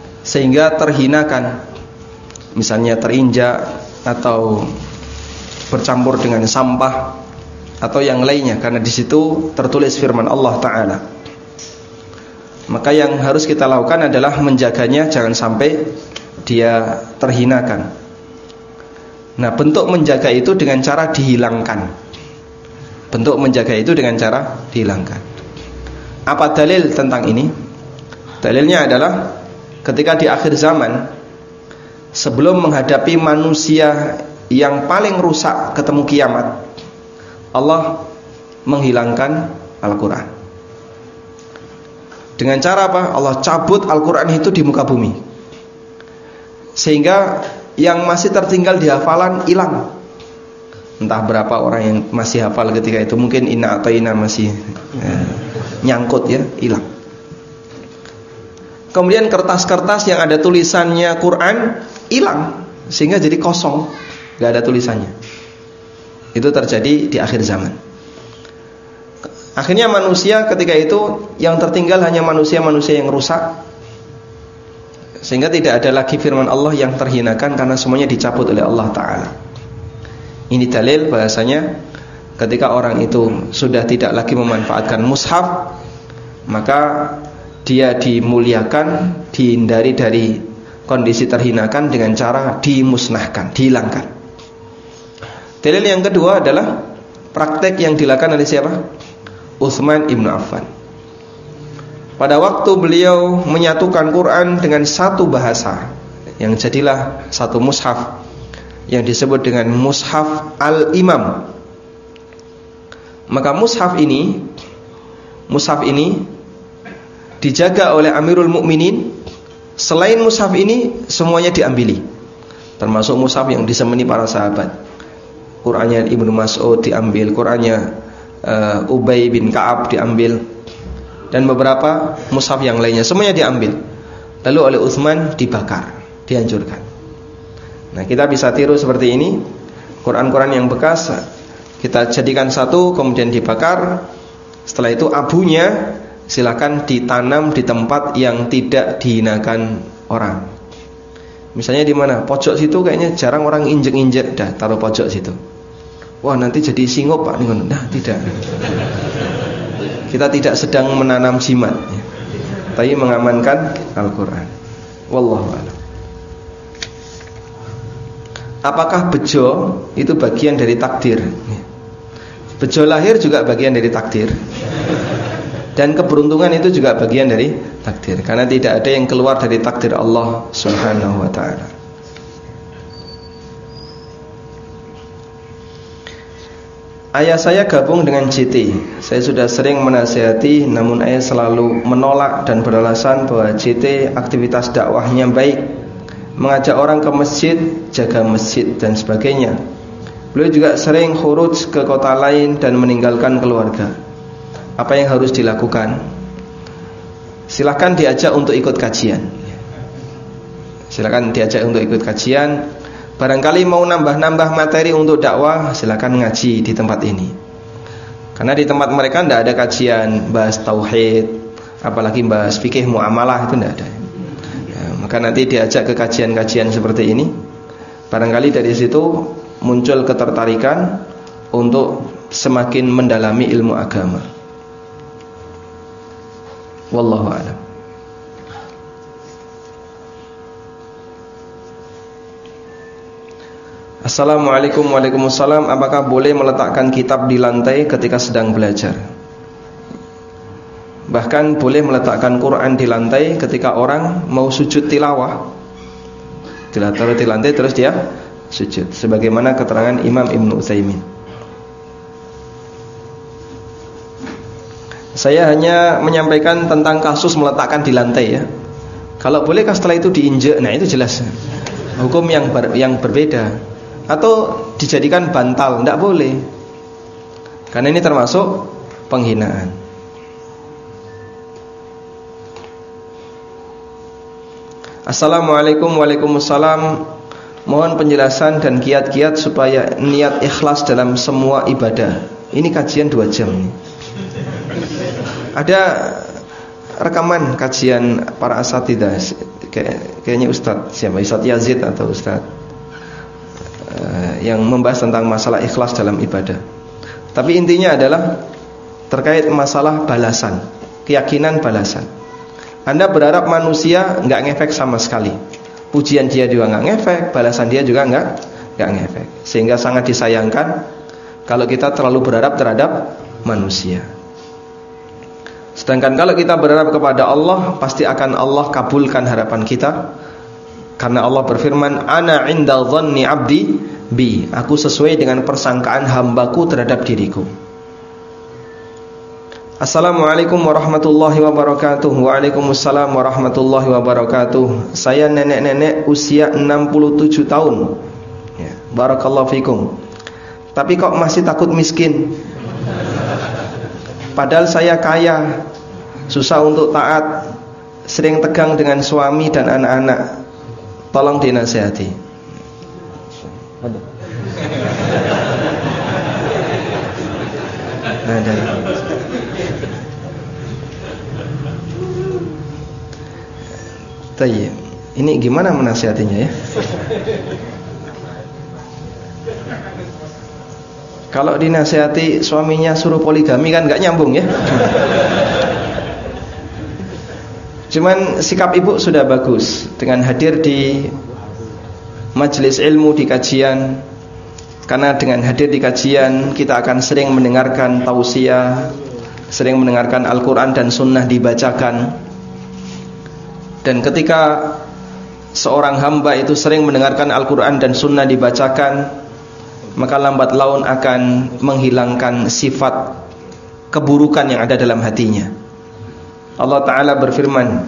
sehingga terhinakan. Misalnya terinjak atau bercampur dengan sampah atau yang lainnya, karena di situ tertulis firman Allah Ta'ala. Maka yang harus kita lakukan adalah menjaganya, jangan sampai dia terhinakan. Nah, bentuk menjaga itu dengan cara dihilangkan. Bentuk menjaga itu dengan cara dihilangkan. Apa dalil tentang ini? Dalilnya adalah ketika di akhir zaman, sebelum menghadapi manusia yang paling rusak ketemu kiamat, Allah menghilangkan Al-Quran. Dengan cara apa? Allah cabut Al-Quran itu di muka bumi, sehingga yang masih tertinggal di hafalan hilang. Entah berapa orang yang masih hafal ketika itu, mungkin inna atayna masih eh, nyangkut ya, hilang. Kemudian kertas-kertas yang ada tulisannya Quran hilang, sehingga jadi kosong, gak ada tulisannya. Itu terjadi di akhir zaman. Akhirnya manusia ketika itu yang tertinggal hanya manusia-manusia yang rusak, sehingga tidak ada lagi firman Allah yang terhinakan karena semuanya dicabut oleh Allah Ta'ala. Ini dalil bahasanya ketika orang itu sudah tidak lagi memanfaatkan mushaf, maka dia dimuliakan, dihindari dari kondisi terhinakan dengan cara dimusnahkan, dihilangkan. Dalil yang kedua adalah praktek yang dilakukan oleh siapa? Utsman ibnu Affan. Pada waktu beliau menyatukan Quran dengan satu bahasa, yang jadilah satu mushaf yang disebut dengan mushaf Al-Imam. Maka mushaf ini, mushaf ini dijaga oleh Amirul Mukminin. Selain mushaf ini semuanya diambili, termasuk mushaf yang disemeni para sahabat. Qurannya Ibnu Mas'ud diambil, Qurannya uh, Ubay bin Ka'ab diambil, dan beberapa mushaf yang lainnya semuanya diambil. Lalu oleh Utsman dibakar, dihancurkan. Nah, kita bisa tiru seperti ini. Quran-Quran yang bekas kita jadikan satu, kemudian dibakar. Setelah itu abunya silakan ditanam di tempat yang tidak dihinakan orang. Misalnya di mana? Pojok situ kayaknya jarang orang injek-injek, dah taruh pojok situ. Wah, nanti jadi singo Pak. Nah, tidak. Kita tidak sedang menanam jimat, ya, tapi mengamankan Al-Quran. Wallahu a'lam. Apakah bejo itu bagian dari takdir? Bejo lahir juga bagian dari takdir, dan keberuntungan itu juga bagian dari takdir, karena tidak ada yang keluar dari takdir Allah Subhanahu wa ta'ala. Ayah saya gabung dengan C T. Saya sudah sering menasihati, namun ayah selalu menolak dan beralasan bahwa C T aktivitas dakwahnya baik, mengajak orang ke masjid, jaga masjid dan sebagainya. Beliau juga sering khuruj ke kota lain dan meninggalkan keluarga. Apa yang harus dilakukan? Silakan diajak untuk ikut kajian. Silakan diajak untuk ikut kajian. Barangkali mau nambah-nambah materi untuk dakwah, silakan ngaji di tempat ini. Karena di tempat mereka tidak ada kajian bahas tauhid, apalagi bahas fikih muamalah, itu tidak ada. Ya, maka nanti diajak ke kajian-kajian seperti ini. Barangkali dari situ muncul ketertarikan untuk semakin mendalami ilmu agama. Wallahu a'lam. Assalamualaikum Waalaikumsalam. Apakah boleh meletakkan kitab di lantai ketika sedang belajar? Bahkan boleh meletakkan Quran di lantai ketika orang mau sujud tilawah. Taruh di lantai terus dia sujud, sebagaimana keterangan Imam Ibnu Utsaimin. Saya hanya menyampaikan tentang kasus meletakkan di lantai ya. Kalau boleh setelah itu diinjek, nah itu jelas hukum yang ber, yang berbeda. Atau dijadikan bantal, tidak boleh, karena ini termasuk penghinaan. Assalamualaikum Waalaikumsalam. Mohon penjelasan dan kiat-kiat supaya niat ikhlas dalam semua ibadah. Ini kajian dua jam nih. Ada rekaman kajian para asatidzah, Kayak, kayaknya Ustadz siapa, Ustadz Yazid atau Ustadz uh, ya, yang membahas tentang masalah ikhlas dalam ibadah. Tapi intinya adalah terkait masalah balasan, keyakinan balasan. Anda berharap manusia nggak ngefek sama sekali, pujian dia juga nggak ngefek, balasan dia juga nggak nggak ngefek, sehingga sangat disayangkan kalau kita terlalu berharap terhadap manusia. Sedangkan kalau kita berharap kepada Allah, pasti akan Allah kabulkan harapan kita. Karena Allah berfirman, Ana inda dhanni abdi bi, aku sesuai dengan persangkaan hambaku terhadap diriku. Assalamualaikum warahmatullahi wabarakatuh. Waalaikumsalam warahmatullahi wabarakatuh. Saya nenek-nenek usia enam puluh tujuh tahun ya, barakallahu fikum. Tapi kok masih takut miskin? Padahal saya kaya, susah untuk taat, sering tegang dengan suami dan anak-anak. Tolong dinasihati. Ada. Tayyib. Ini gimana menasihatinya ya? Kalau dinasihati suaminya suruh poligami kan nggak nyambung ya. Cuman sikap ibu sudah bagus dengan hadir di majelis ilmu, di kajian. Karena dengan hadir di kajian kita akan sering mendengarkan tausiah, sering mendengarkan Al-Quran dan Sunnah dibacakan. Dan ketika seorang hamba itu sering mendengarkan Al-Quran dan Sunnah dibacakan, maka lambat laun akan menghilangkan sifat keburukan yang ada dalam hatinya. Allah Ta'ala berfirman,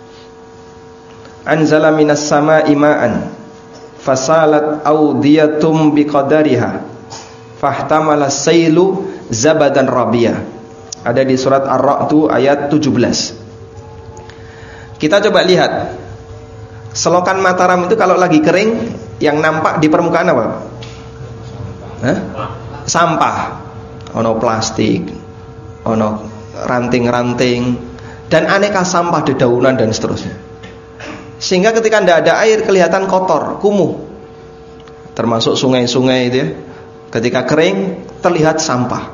Anzala minas sama'i ma'an fasalat awdiyatum biqadariha fahtamala sailu zabadan rabiyah. Ada di surat Ar-Ra'd ayat tujuh belas. Kita coba lihat selokan Mataram itu kalau lagi kering, yang nampak di permukaan apa? Hah? Sampah. Ono plastik, ono ranting-ranting, dan aneka sampah, dedaunan dan seterusnya. Sehingga ketika tidak ada air kelihatan kotor, kumuh. Termasuk sungai-sungai itu ya. Ketika kering terlihat sampah.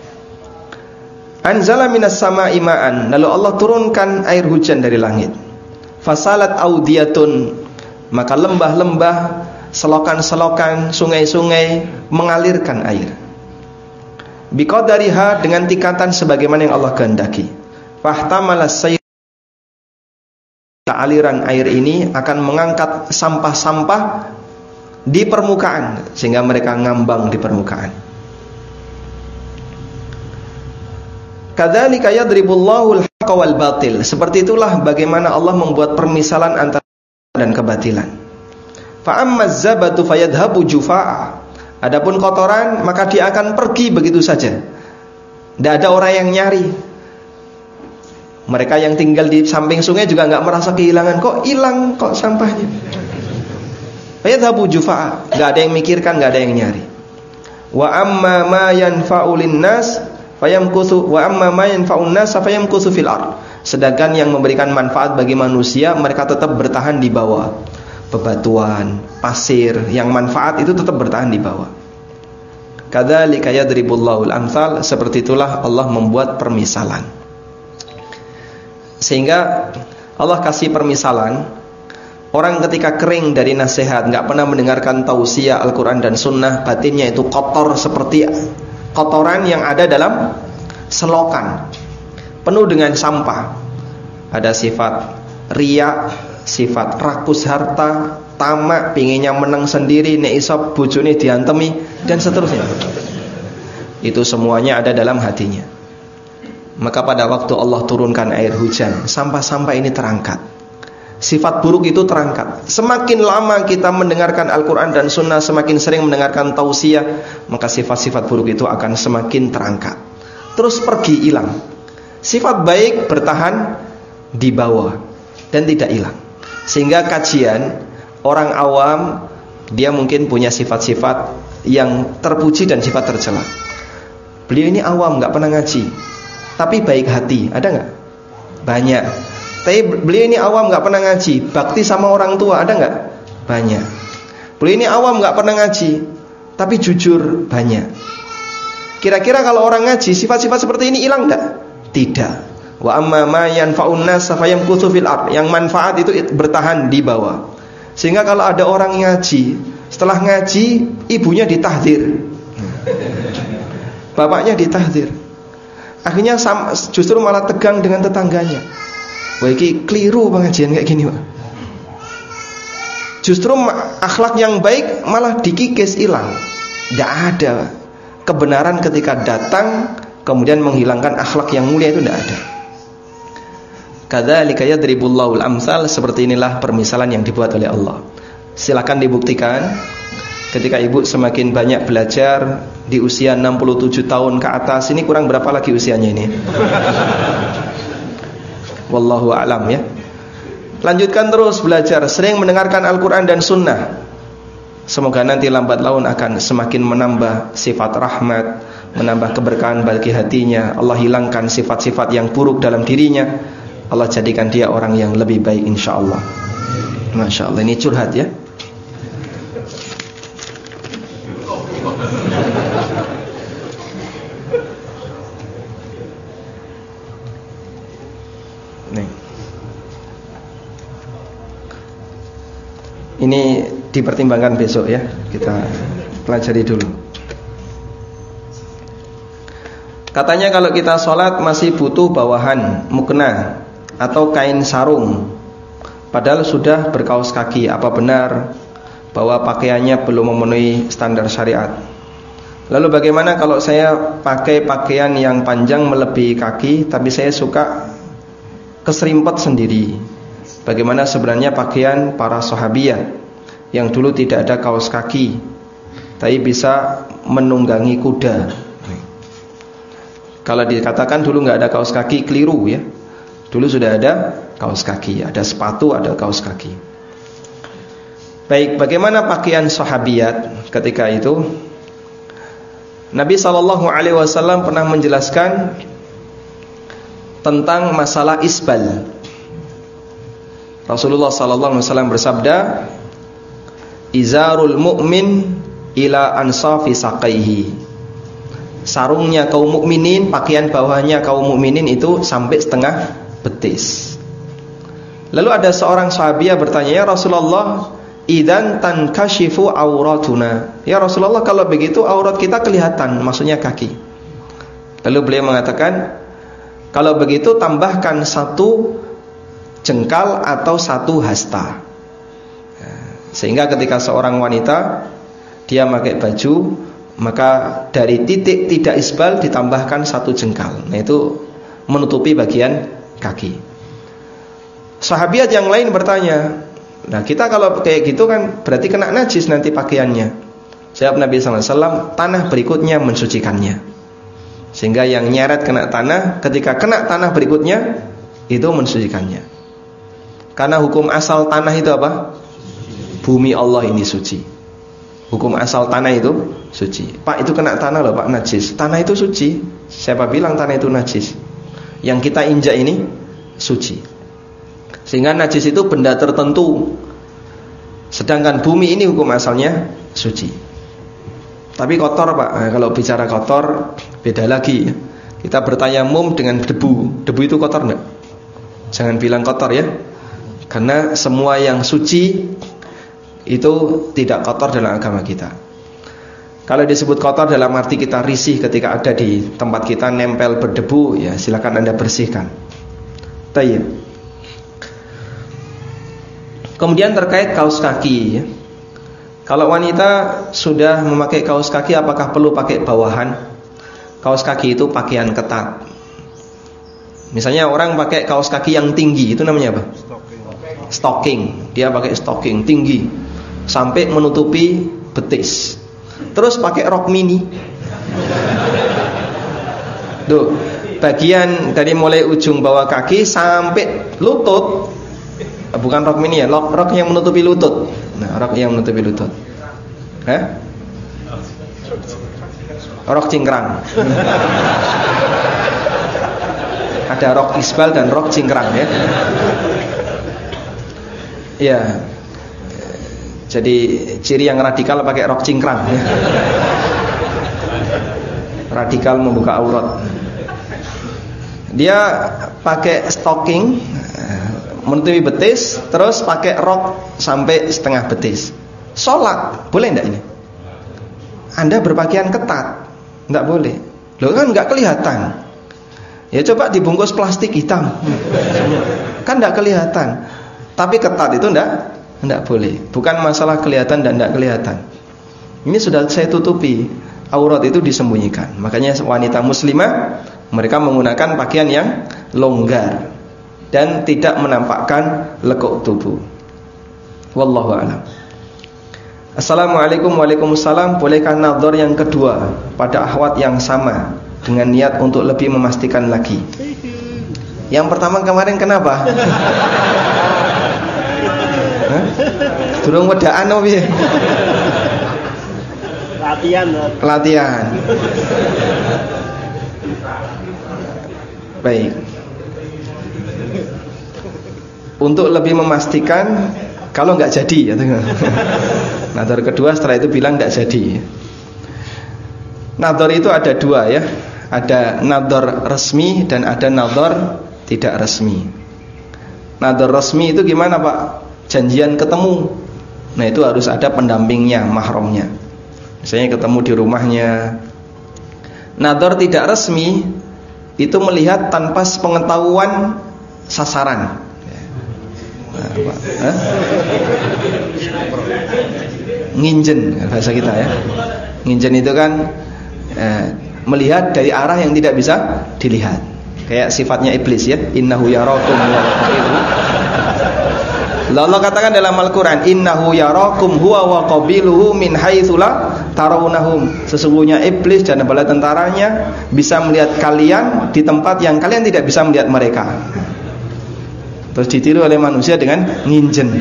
Anzala minas sama'i ma'an, lalu Allah turunkan air hujan dari langit. Fasalat audiyatun, maka lembah-lembah, selokan-selokan, sungai-sungai mengalirkan air. Biqadariha, dengan tingkatan sebagaimana yang Allah kehendaki. Fahtamala sayl, aliran air ini akan mengangkat sampah-sampah di permukaan sehingga mereka ngambang di permukaan. Kadzalika yadribullahu al-haqqa wal batil. Seperti itulah bagaimana Allah membuat permisalan antara dan kebatilan. Fa ammaz zabatu fayadhabu jufaa. Adapun kotoran maka dia akan pergi begitu saja. Tidak ada orang yang nyari. Mereka yang tinggal di samping sungai juga nggak merasa kehilangan. Kok hilang kok sampahnya? Fayadhabu jufaa. Nggak ada yang mikirkan, nggak ada yang nyari. Wa amma ma yanfa'u lin-nas fayamkuthu wa amma ma yanfa'un nas fayamkuthu fil ard. Sedangkan yang memberikan manfaat bagi manusia, mereka tetap bertahan di bawah. Bebatuan, pasir yang manfaat itu tetap bertahan di bawah. Kadzalika yadribullahu al-amsal. Seperti itulah Allah membuat permisalan. Sehingga Allah kasih permisalan, orang ketika kering dari nasihat, nggak pernah mendengarkan tausiah Al-Quran dan Sunnah, batinnya itu kotor seperti kotoran yang ada dalam selokan, penuh dengan sampah. Ada sifat riya, sifat rakus harta, tamak, pinginnya menang sendiri, nek iso bojone diantemi, dan seterusnya. Itu semuanya ada dalam hatinya. Maka pada waktu Allah turunkan air hujan, sampah-sampah ini terangkat. Sifat buruk itu terangkat. Semakin lama kita mendengarkan Al-Quran dan Sunnah, semakin sering mendengarkan tausiah, maka sifat-sifat buruk itu akan semakin terangkat. Terus pergi, hilang. Sifat baik bertahan di bawah dan tidak hilang. Sehingga kajian, orang awam, dia mungkin punya sifat-sifat yang terpuji dan sifat tercela. Beliau ini awam, gak pernah ngaji, tapi baik hati, ada nggak? Banyak. Tapi beliau ini awam nggak pernah ngaji, bakti sama orang tua, ada nggak? Banyak. Beliau ini awam nggak pernah ngaji, tapi jujur banyak. Kira-kira kalau orang ngaji sifat-sifat seperti ini hilang enggak? Tidak. Wa amma ma yanfa'un nas fayamkuthu fil ard. Yang manfaat itu bertahan di bawah. Sehingga kalau ada orang ngaji, setelah ngaji ibunya ditahdzir, bapaknya ditahdzir, akhirnya justru malah tegang dengan tetangganya. Wah, ini keliru pengajian kayak gini, Pak. Justru akhlak yang baik malah dikikis, hilang. Tidak ada kebenaran ketika datang kemudian menghilangkan akhlak yang mulia, itu tidak ada. Kadzalika yadribullahul amsal, seperti inilah permisalan yang dibuat oleh Allah. Silakan dibuktikan. Ketika ibu semakin banyak belajar di usia enam puluh tujuh tahun ke atas, ini kurang berapa lagi usianya ini? Wallahu a'lam ya. Lanjutkan terus belajar, sering mendengarkan Al-Quran dan Sunnah. Semoga nanti lambat laun akan semakin menambah sifat rahmat, menambah keberkahan bagi hatinya. Allah hilangkan sifat-sifat yang buruk dalam dirinya. Allah jadikan dia orang yang lebih baik insyaAllah. Masya Allah, ini curhat ya. Ini dipertimbangkan besok ya. Kita pelajari dulu. Katanya kalau kita sholat masih butuh bawahan mukna atau kain sarung, padahal sudah berkaos kaki. Apa benar bahwa pakaiannya belum memenuhi standar syariat? Lalu bagaimana kalau saya pakai pakaian yang panjang melebihi kaki, tapi saya suka keserimpet sendiri? Bagaimana sebenarnya pakaian para sahabiyah yang dulu tidak ada kaos kaki, tapi bisa menunggangi kuda? Kalau dikatakan dulu nggak ada kaos kaki, keliru ya. Dulu sudah ada kaos kaki, ada sepatu, ada kaos kaki. Baik, bagaimana pakaian sahabiyat ketika itu? Nabi shallallahu alaihi wasallam pernah menjelaskan tentang masalah isbal. Rasulullah sallallahu alaihi wasallam bersabda, "Izarul mu'min ila ansafi saqaihi." Sarungnya kaum mukminin, pakaian bawahnya kaum mukminin itu sampai setengah betis. Lalu ada seorang sahabiah bertanya, "Ya Rasulullah, idzan tankashifu auratuna." Ya Rasulullah, kalau begitu aurat kita kelihatan, maksudnya kaki. Lalu beliau mengatakan, "Kalau begitu tambahkan satu jengkal atau satu hasta." Sehingga ketika seorang wanita dia pakai baju, maka dari titik tidak isbal ditambahkan satu jengkal. Nah, itu menutupi bagian kaki. Sahabiat yang lain bertanya, "Nah, kita kalau kayak gitu kan berarti kena najis nanti pakaiannya." Jawab Nabi sallallahu alaihi wasallam, "Tanah berikutnya mensucikannya." Sehingga yang nyeret kena tanah, ketika kena tanah berikutnya itu mensucikannya. Karena hukum asal tanah itu apa? Bumi Allah ini suci. Hukum asal tanah itu suci. "Pak, itu kena tanah loh Pak, najis." Tanah itu suci. Siapa bilang tanah itu najis? Yang kita injak ini suci. Sehingga najis itu benda tertentu. Sedangkan bumi ini hukum asalnya suci. Tapi kotor Pak. Nah, kalau bicara kotor beda lagi. Kita bertayamum dengan debu. Debu itu kotor enggak? Jangan bilang kotor ya. Karena semua yang suci itu tidak kotor dalam agama kita. Kalau disebut kotor dalam arti kita risih ketika ada di tempat kita nempel berdebu, ya silakan Anda bersihkan. Tayyib. Kemudian terkait kaos kaki ya. Kalau wanita sudah memakai kaos kaki, apakah perlu pakai bawahan? Kaos kaki itu pakaian ketat. Misalnya orang pakai kaos kaki yang tinggi, itu namanya apa? Stocking. Dia pakai stocking tinggi sampai menutupi betis. Terus pakai rok mini. Tuh, bagian dari mulai ujung bawah kaki sampai lutut. Bukan rok mini ya, rok, rok yang menutupi lutut. Nah, rok yang menutupi lutut. Hah? Rok cingkrang. Ada rok isbal dan rok cingkrang ya. Ya. Jadi ciri yang radikal pakai rok cingkrang. Radikal membuka aurat. Dia pakai stocking menutupi betis, terus pakai rok sampai setengah betis. Sholat boleh enggak ini? Anda berpakaian ketat, enggak boleh. Loh kan enggak kelihatan. Ya coba dibungkus plastik hitam, kan enggak kelihatan. Tapi ketat itu enggak enggak boleh. Bukan masalah kelihatan dan enggak kelihatan. Ini sudah saya tutupi. Aurat itu disembunyikan. Makanya wanita muslimah mereka menggunakan pakaian yang longgar dan tidak menampakkan lekuk tubuh. Wallahu a'lam. Assalamualaikum. Waalaikumsalam. Bolehkah nadhar yang kedua pada akhwat yang sama dengan niat untuk lebih memastikan lagi? Yang pertama kemarin kenapa? Hah? Durung wedaan opo piye? Latihan. Latihan. Baik. Untuk lebih memastikan kalau nggak jadi, ya. Nadhar kedua setelah itu bilang nggak jadi. Nadhar itu ada dua ya. Ada nadhar resmi dan ada nadhar tidak resmi. Nadhar resmi itu gimana Pak? Janjian ketemu. Nah itu harus ada pendampingnya, mahramnya. Misalnya ketemu di rumahnya. Nadhar tidak resmi itu melihat tanpa sepengetahuan sasaran. Nah, apa? Hah? Nginjen bahasa kita ya. Nginjen itu kan eh, melihat dari arah yang tidak bisa dilihat. Kayak sifatnya iblis ya. Innahu yarakum wa qabiluhu. Allah katakan dalam Al-Quran, innahu yarakum huwa wa qabiluhu min haitsu la tarawnahum. Sesungguhnya iblis dan bala tentaranya bisa melihat kalian di tempat yang kalian tidak bisa melihat mereka. Terus ditiru oleh manusia dengan nginjen.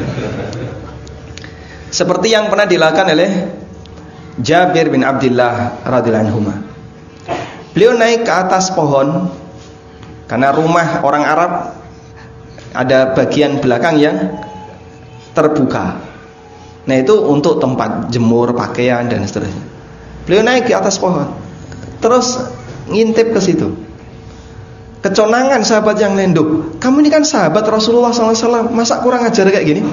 Seperti yang pernah dilakukan oleh Jabir bin Abdullah radhiyallahu anhu. Beliau naik ke atas pohon karena rumah orang Arab ada bagian belakang yang terbuka. Nah itu untuk tempat jemur pakaian dan seterusnya. Beliau naik ke atas pohon, terus ngintip ke situ. Keconangan sahabat yang lain, "Duh, kamu ini kan sahabat Rasulullah shallallahu alaihi wasallam, masa kurang ajar kayak gini?"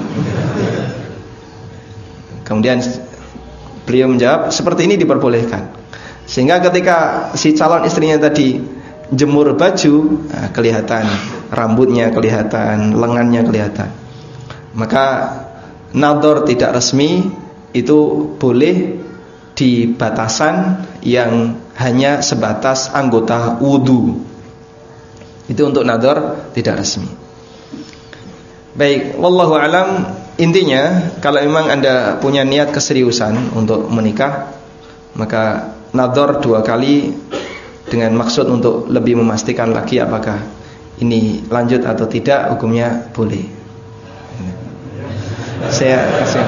Kemudian beliau menjawab, seperti ini diperbolehkan. Sehingga ketika si calon istrinya tadi jemur baju, nah, kelihatan rambutnya, kelihatan lengannya, kelihatan. Maka nadhar tidak resmi itu boleh di batasan yang hanya sebatas anggota wudu. Itu untuk nadhar tidak resmi. Baik, wallahu alam. Intinya kalau memang Anda punya niat keseriusan untuk menikah, maka nadhar dua kali dengan maksud untuk lebih memastikan lagi apakah ini lanjut atau tidak, hukumnya boleh. Saya kasih.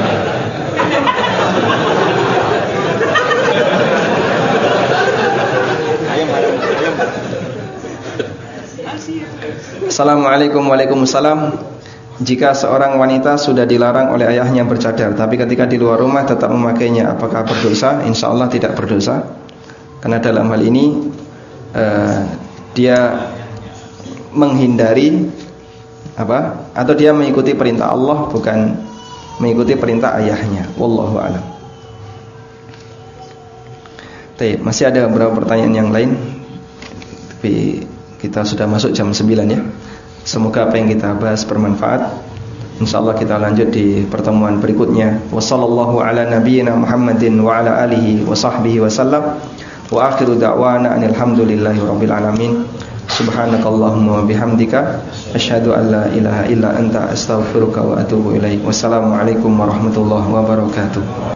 Assalamualaikum. Waalaikumsalam. Jika seorang wanita sudah dilarang oleh ayahnya bercadar, tapi ketika di luar rumah tetap memakainya, apakah berdosa? Insya Allah tidak berdosa. Karena dalam hal ini uh, dia menghindari apa? Atau dia mengikuti perintah Allah, bukan mengikuti perintah ayahnya. Wallahu a'lam. Baik, masih ada beberapa pertanyaan yang lain, tapi kita sudah masuk jam sembilan ya. Semoga apa yang kita bahas bermanfaat. Insyaallah kita lanjut di pertemuan berikutnya. Wassallallahu ala nabiyyina Muhammadin wa ala alihi wa sahbihi wasallam. Wa akhiru da'wana alhamdulillahi rabbil alamin. Subhanakallahumma wa bihamdika asyhadu an la ilaha illa anta astaghfiruka wa atubu ilaik. Wassalamualaikum warahmatullahi wabarakatuh.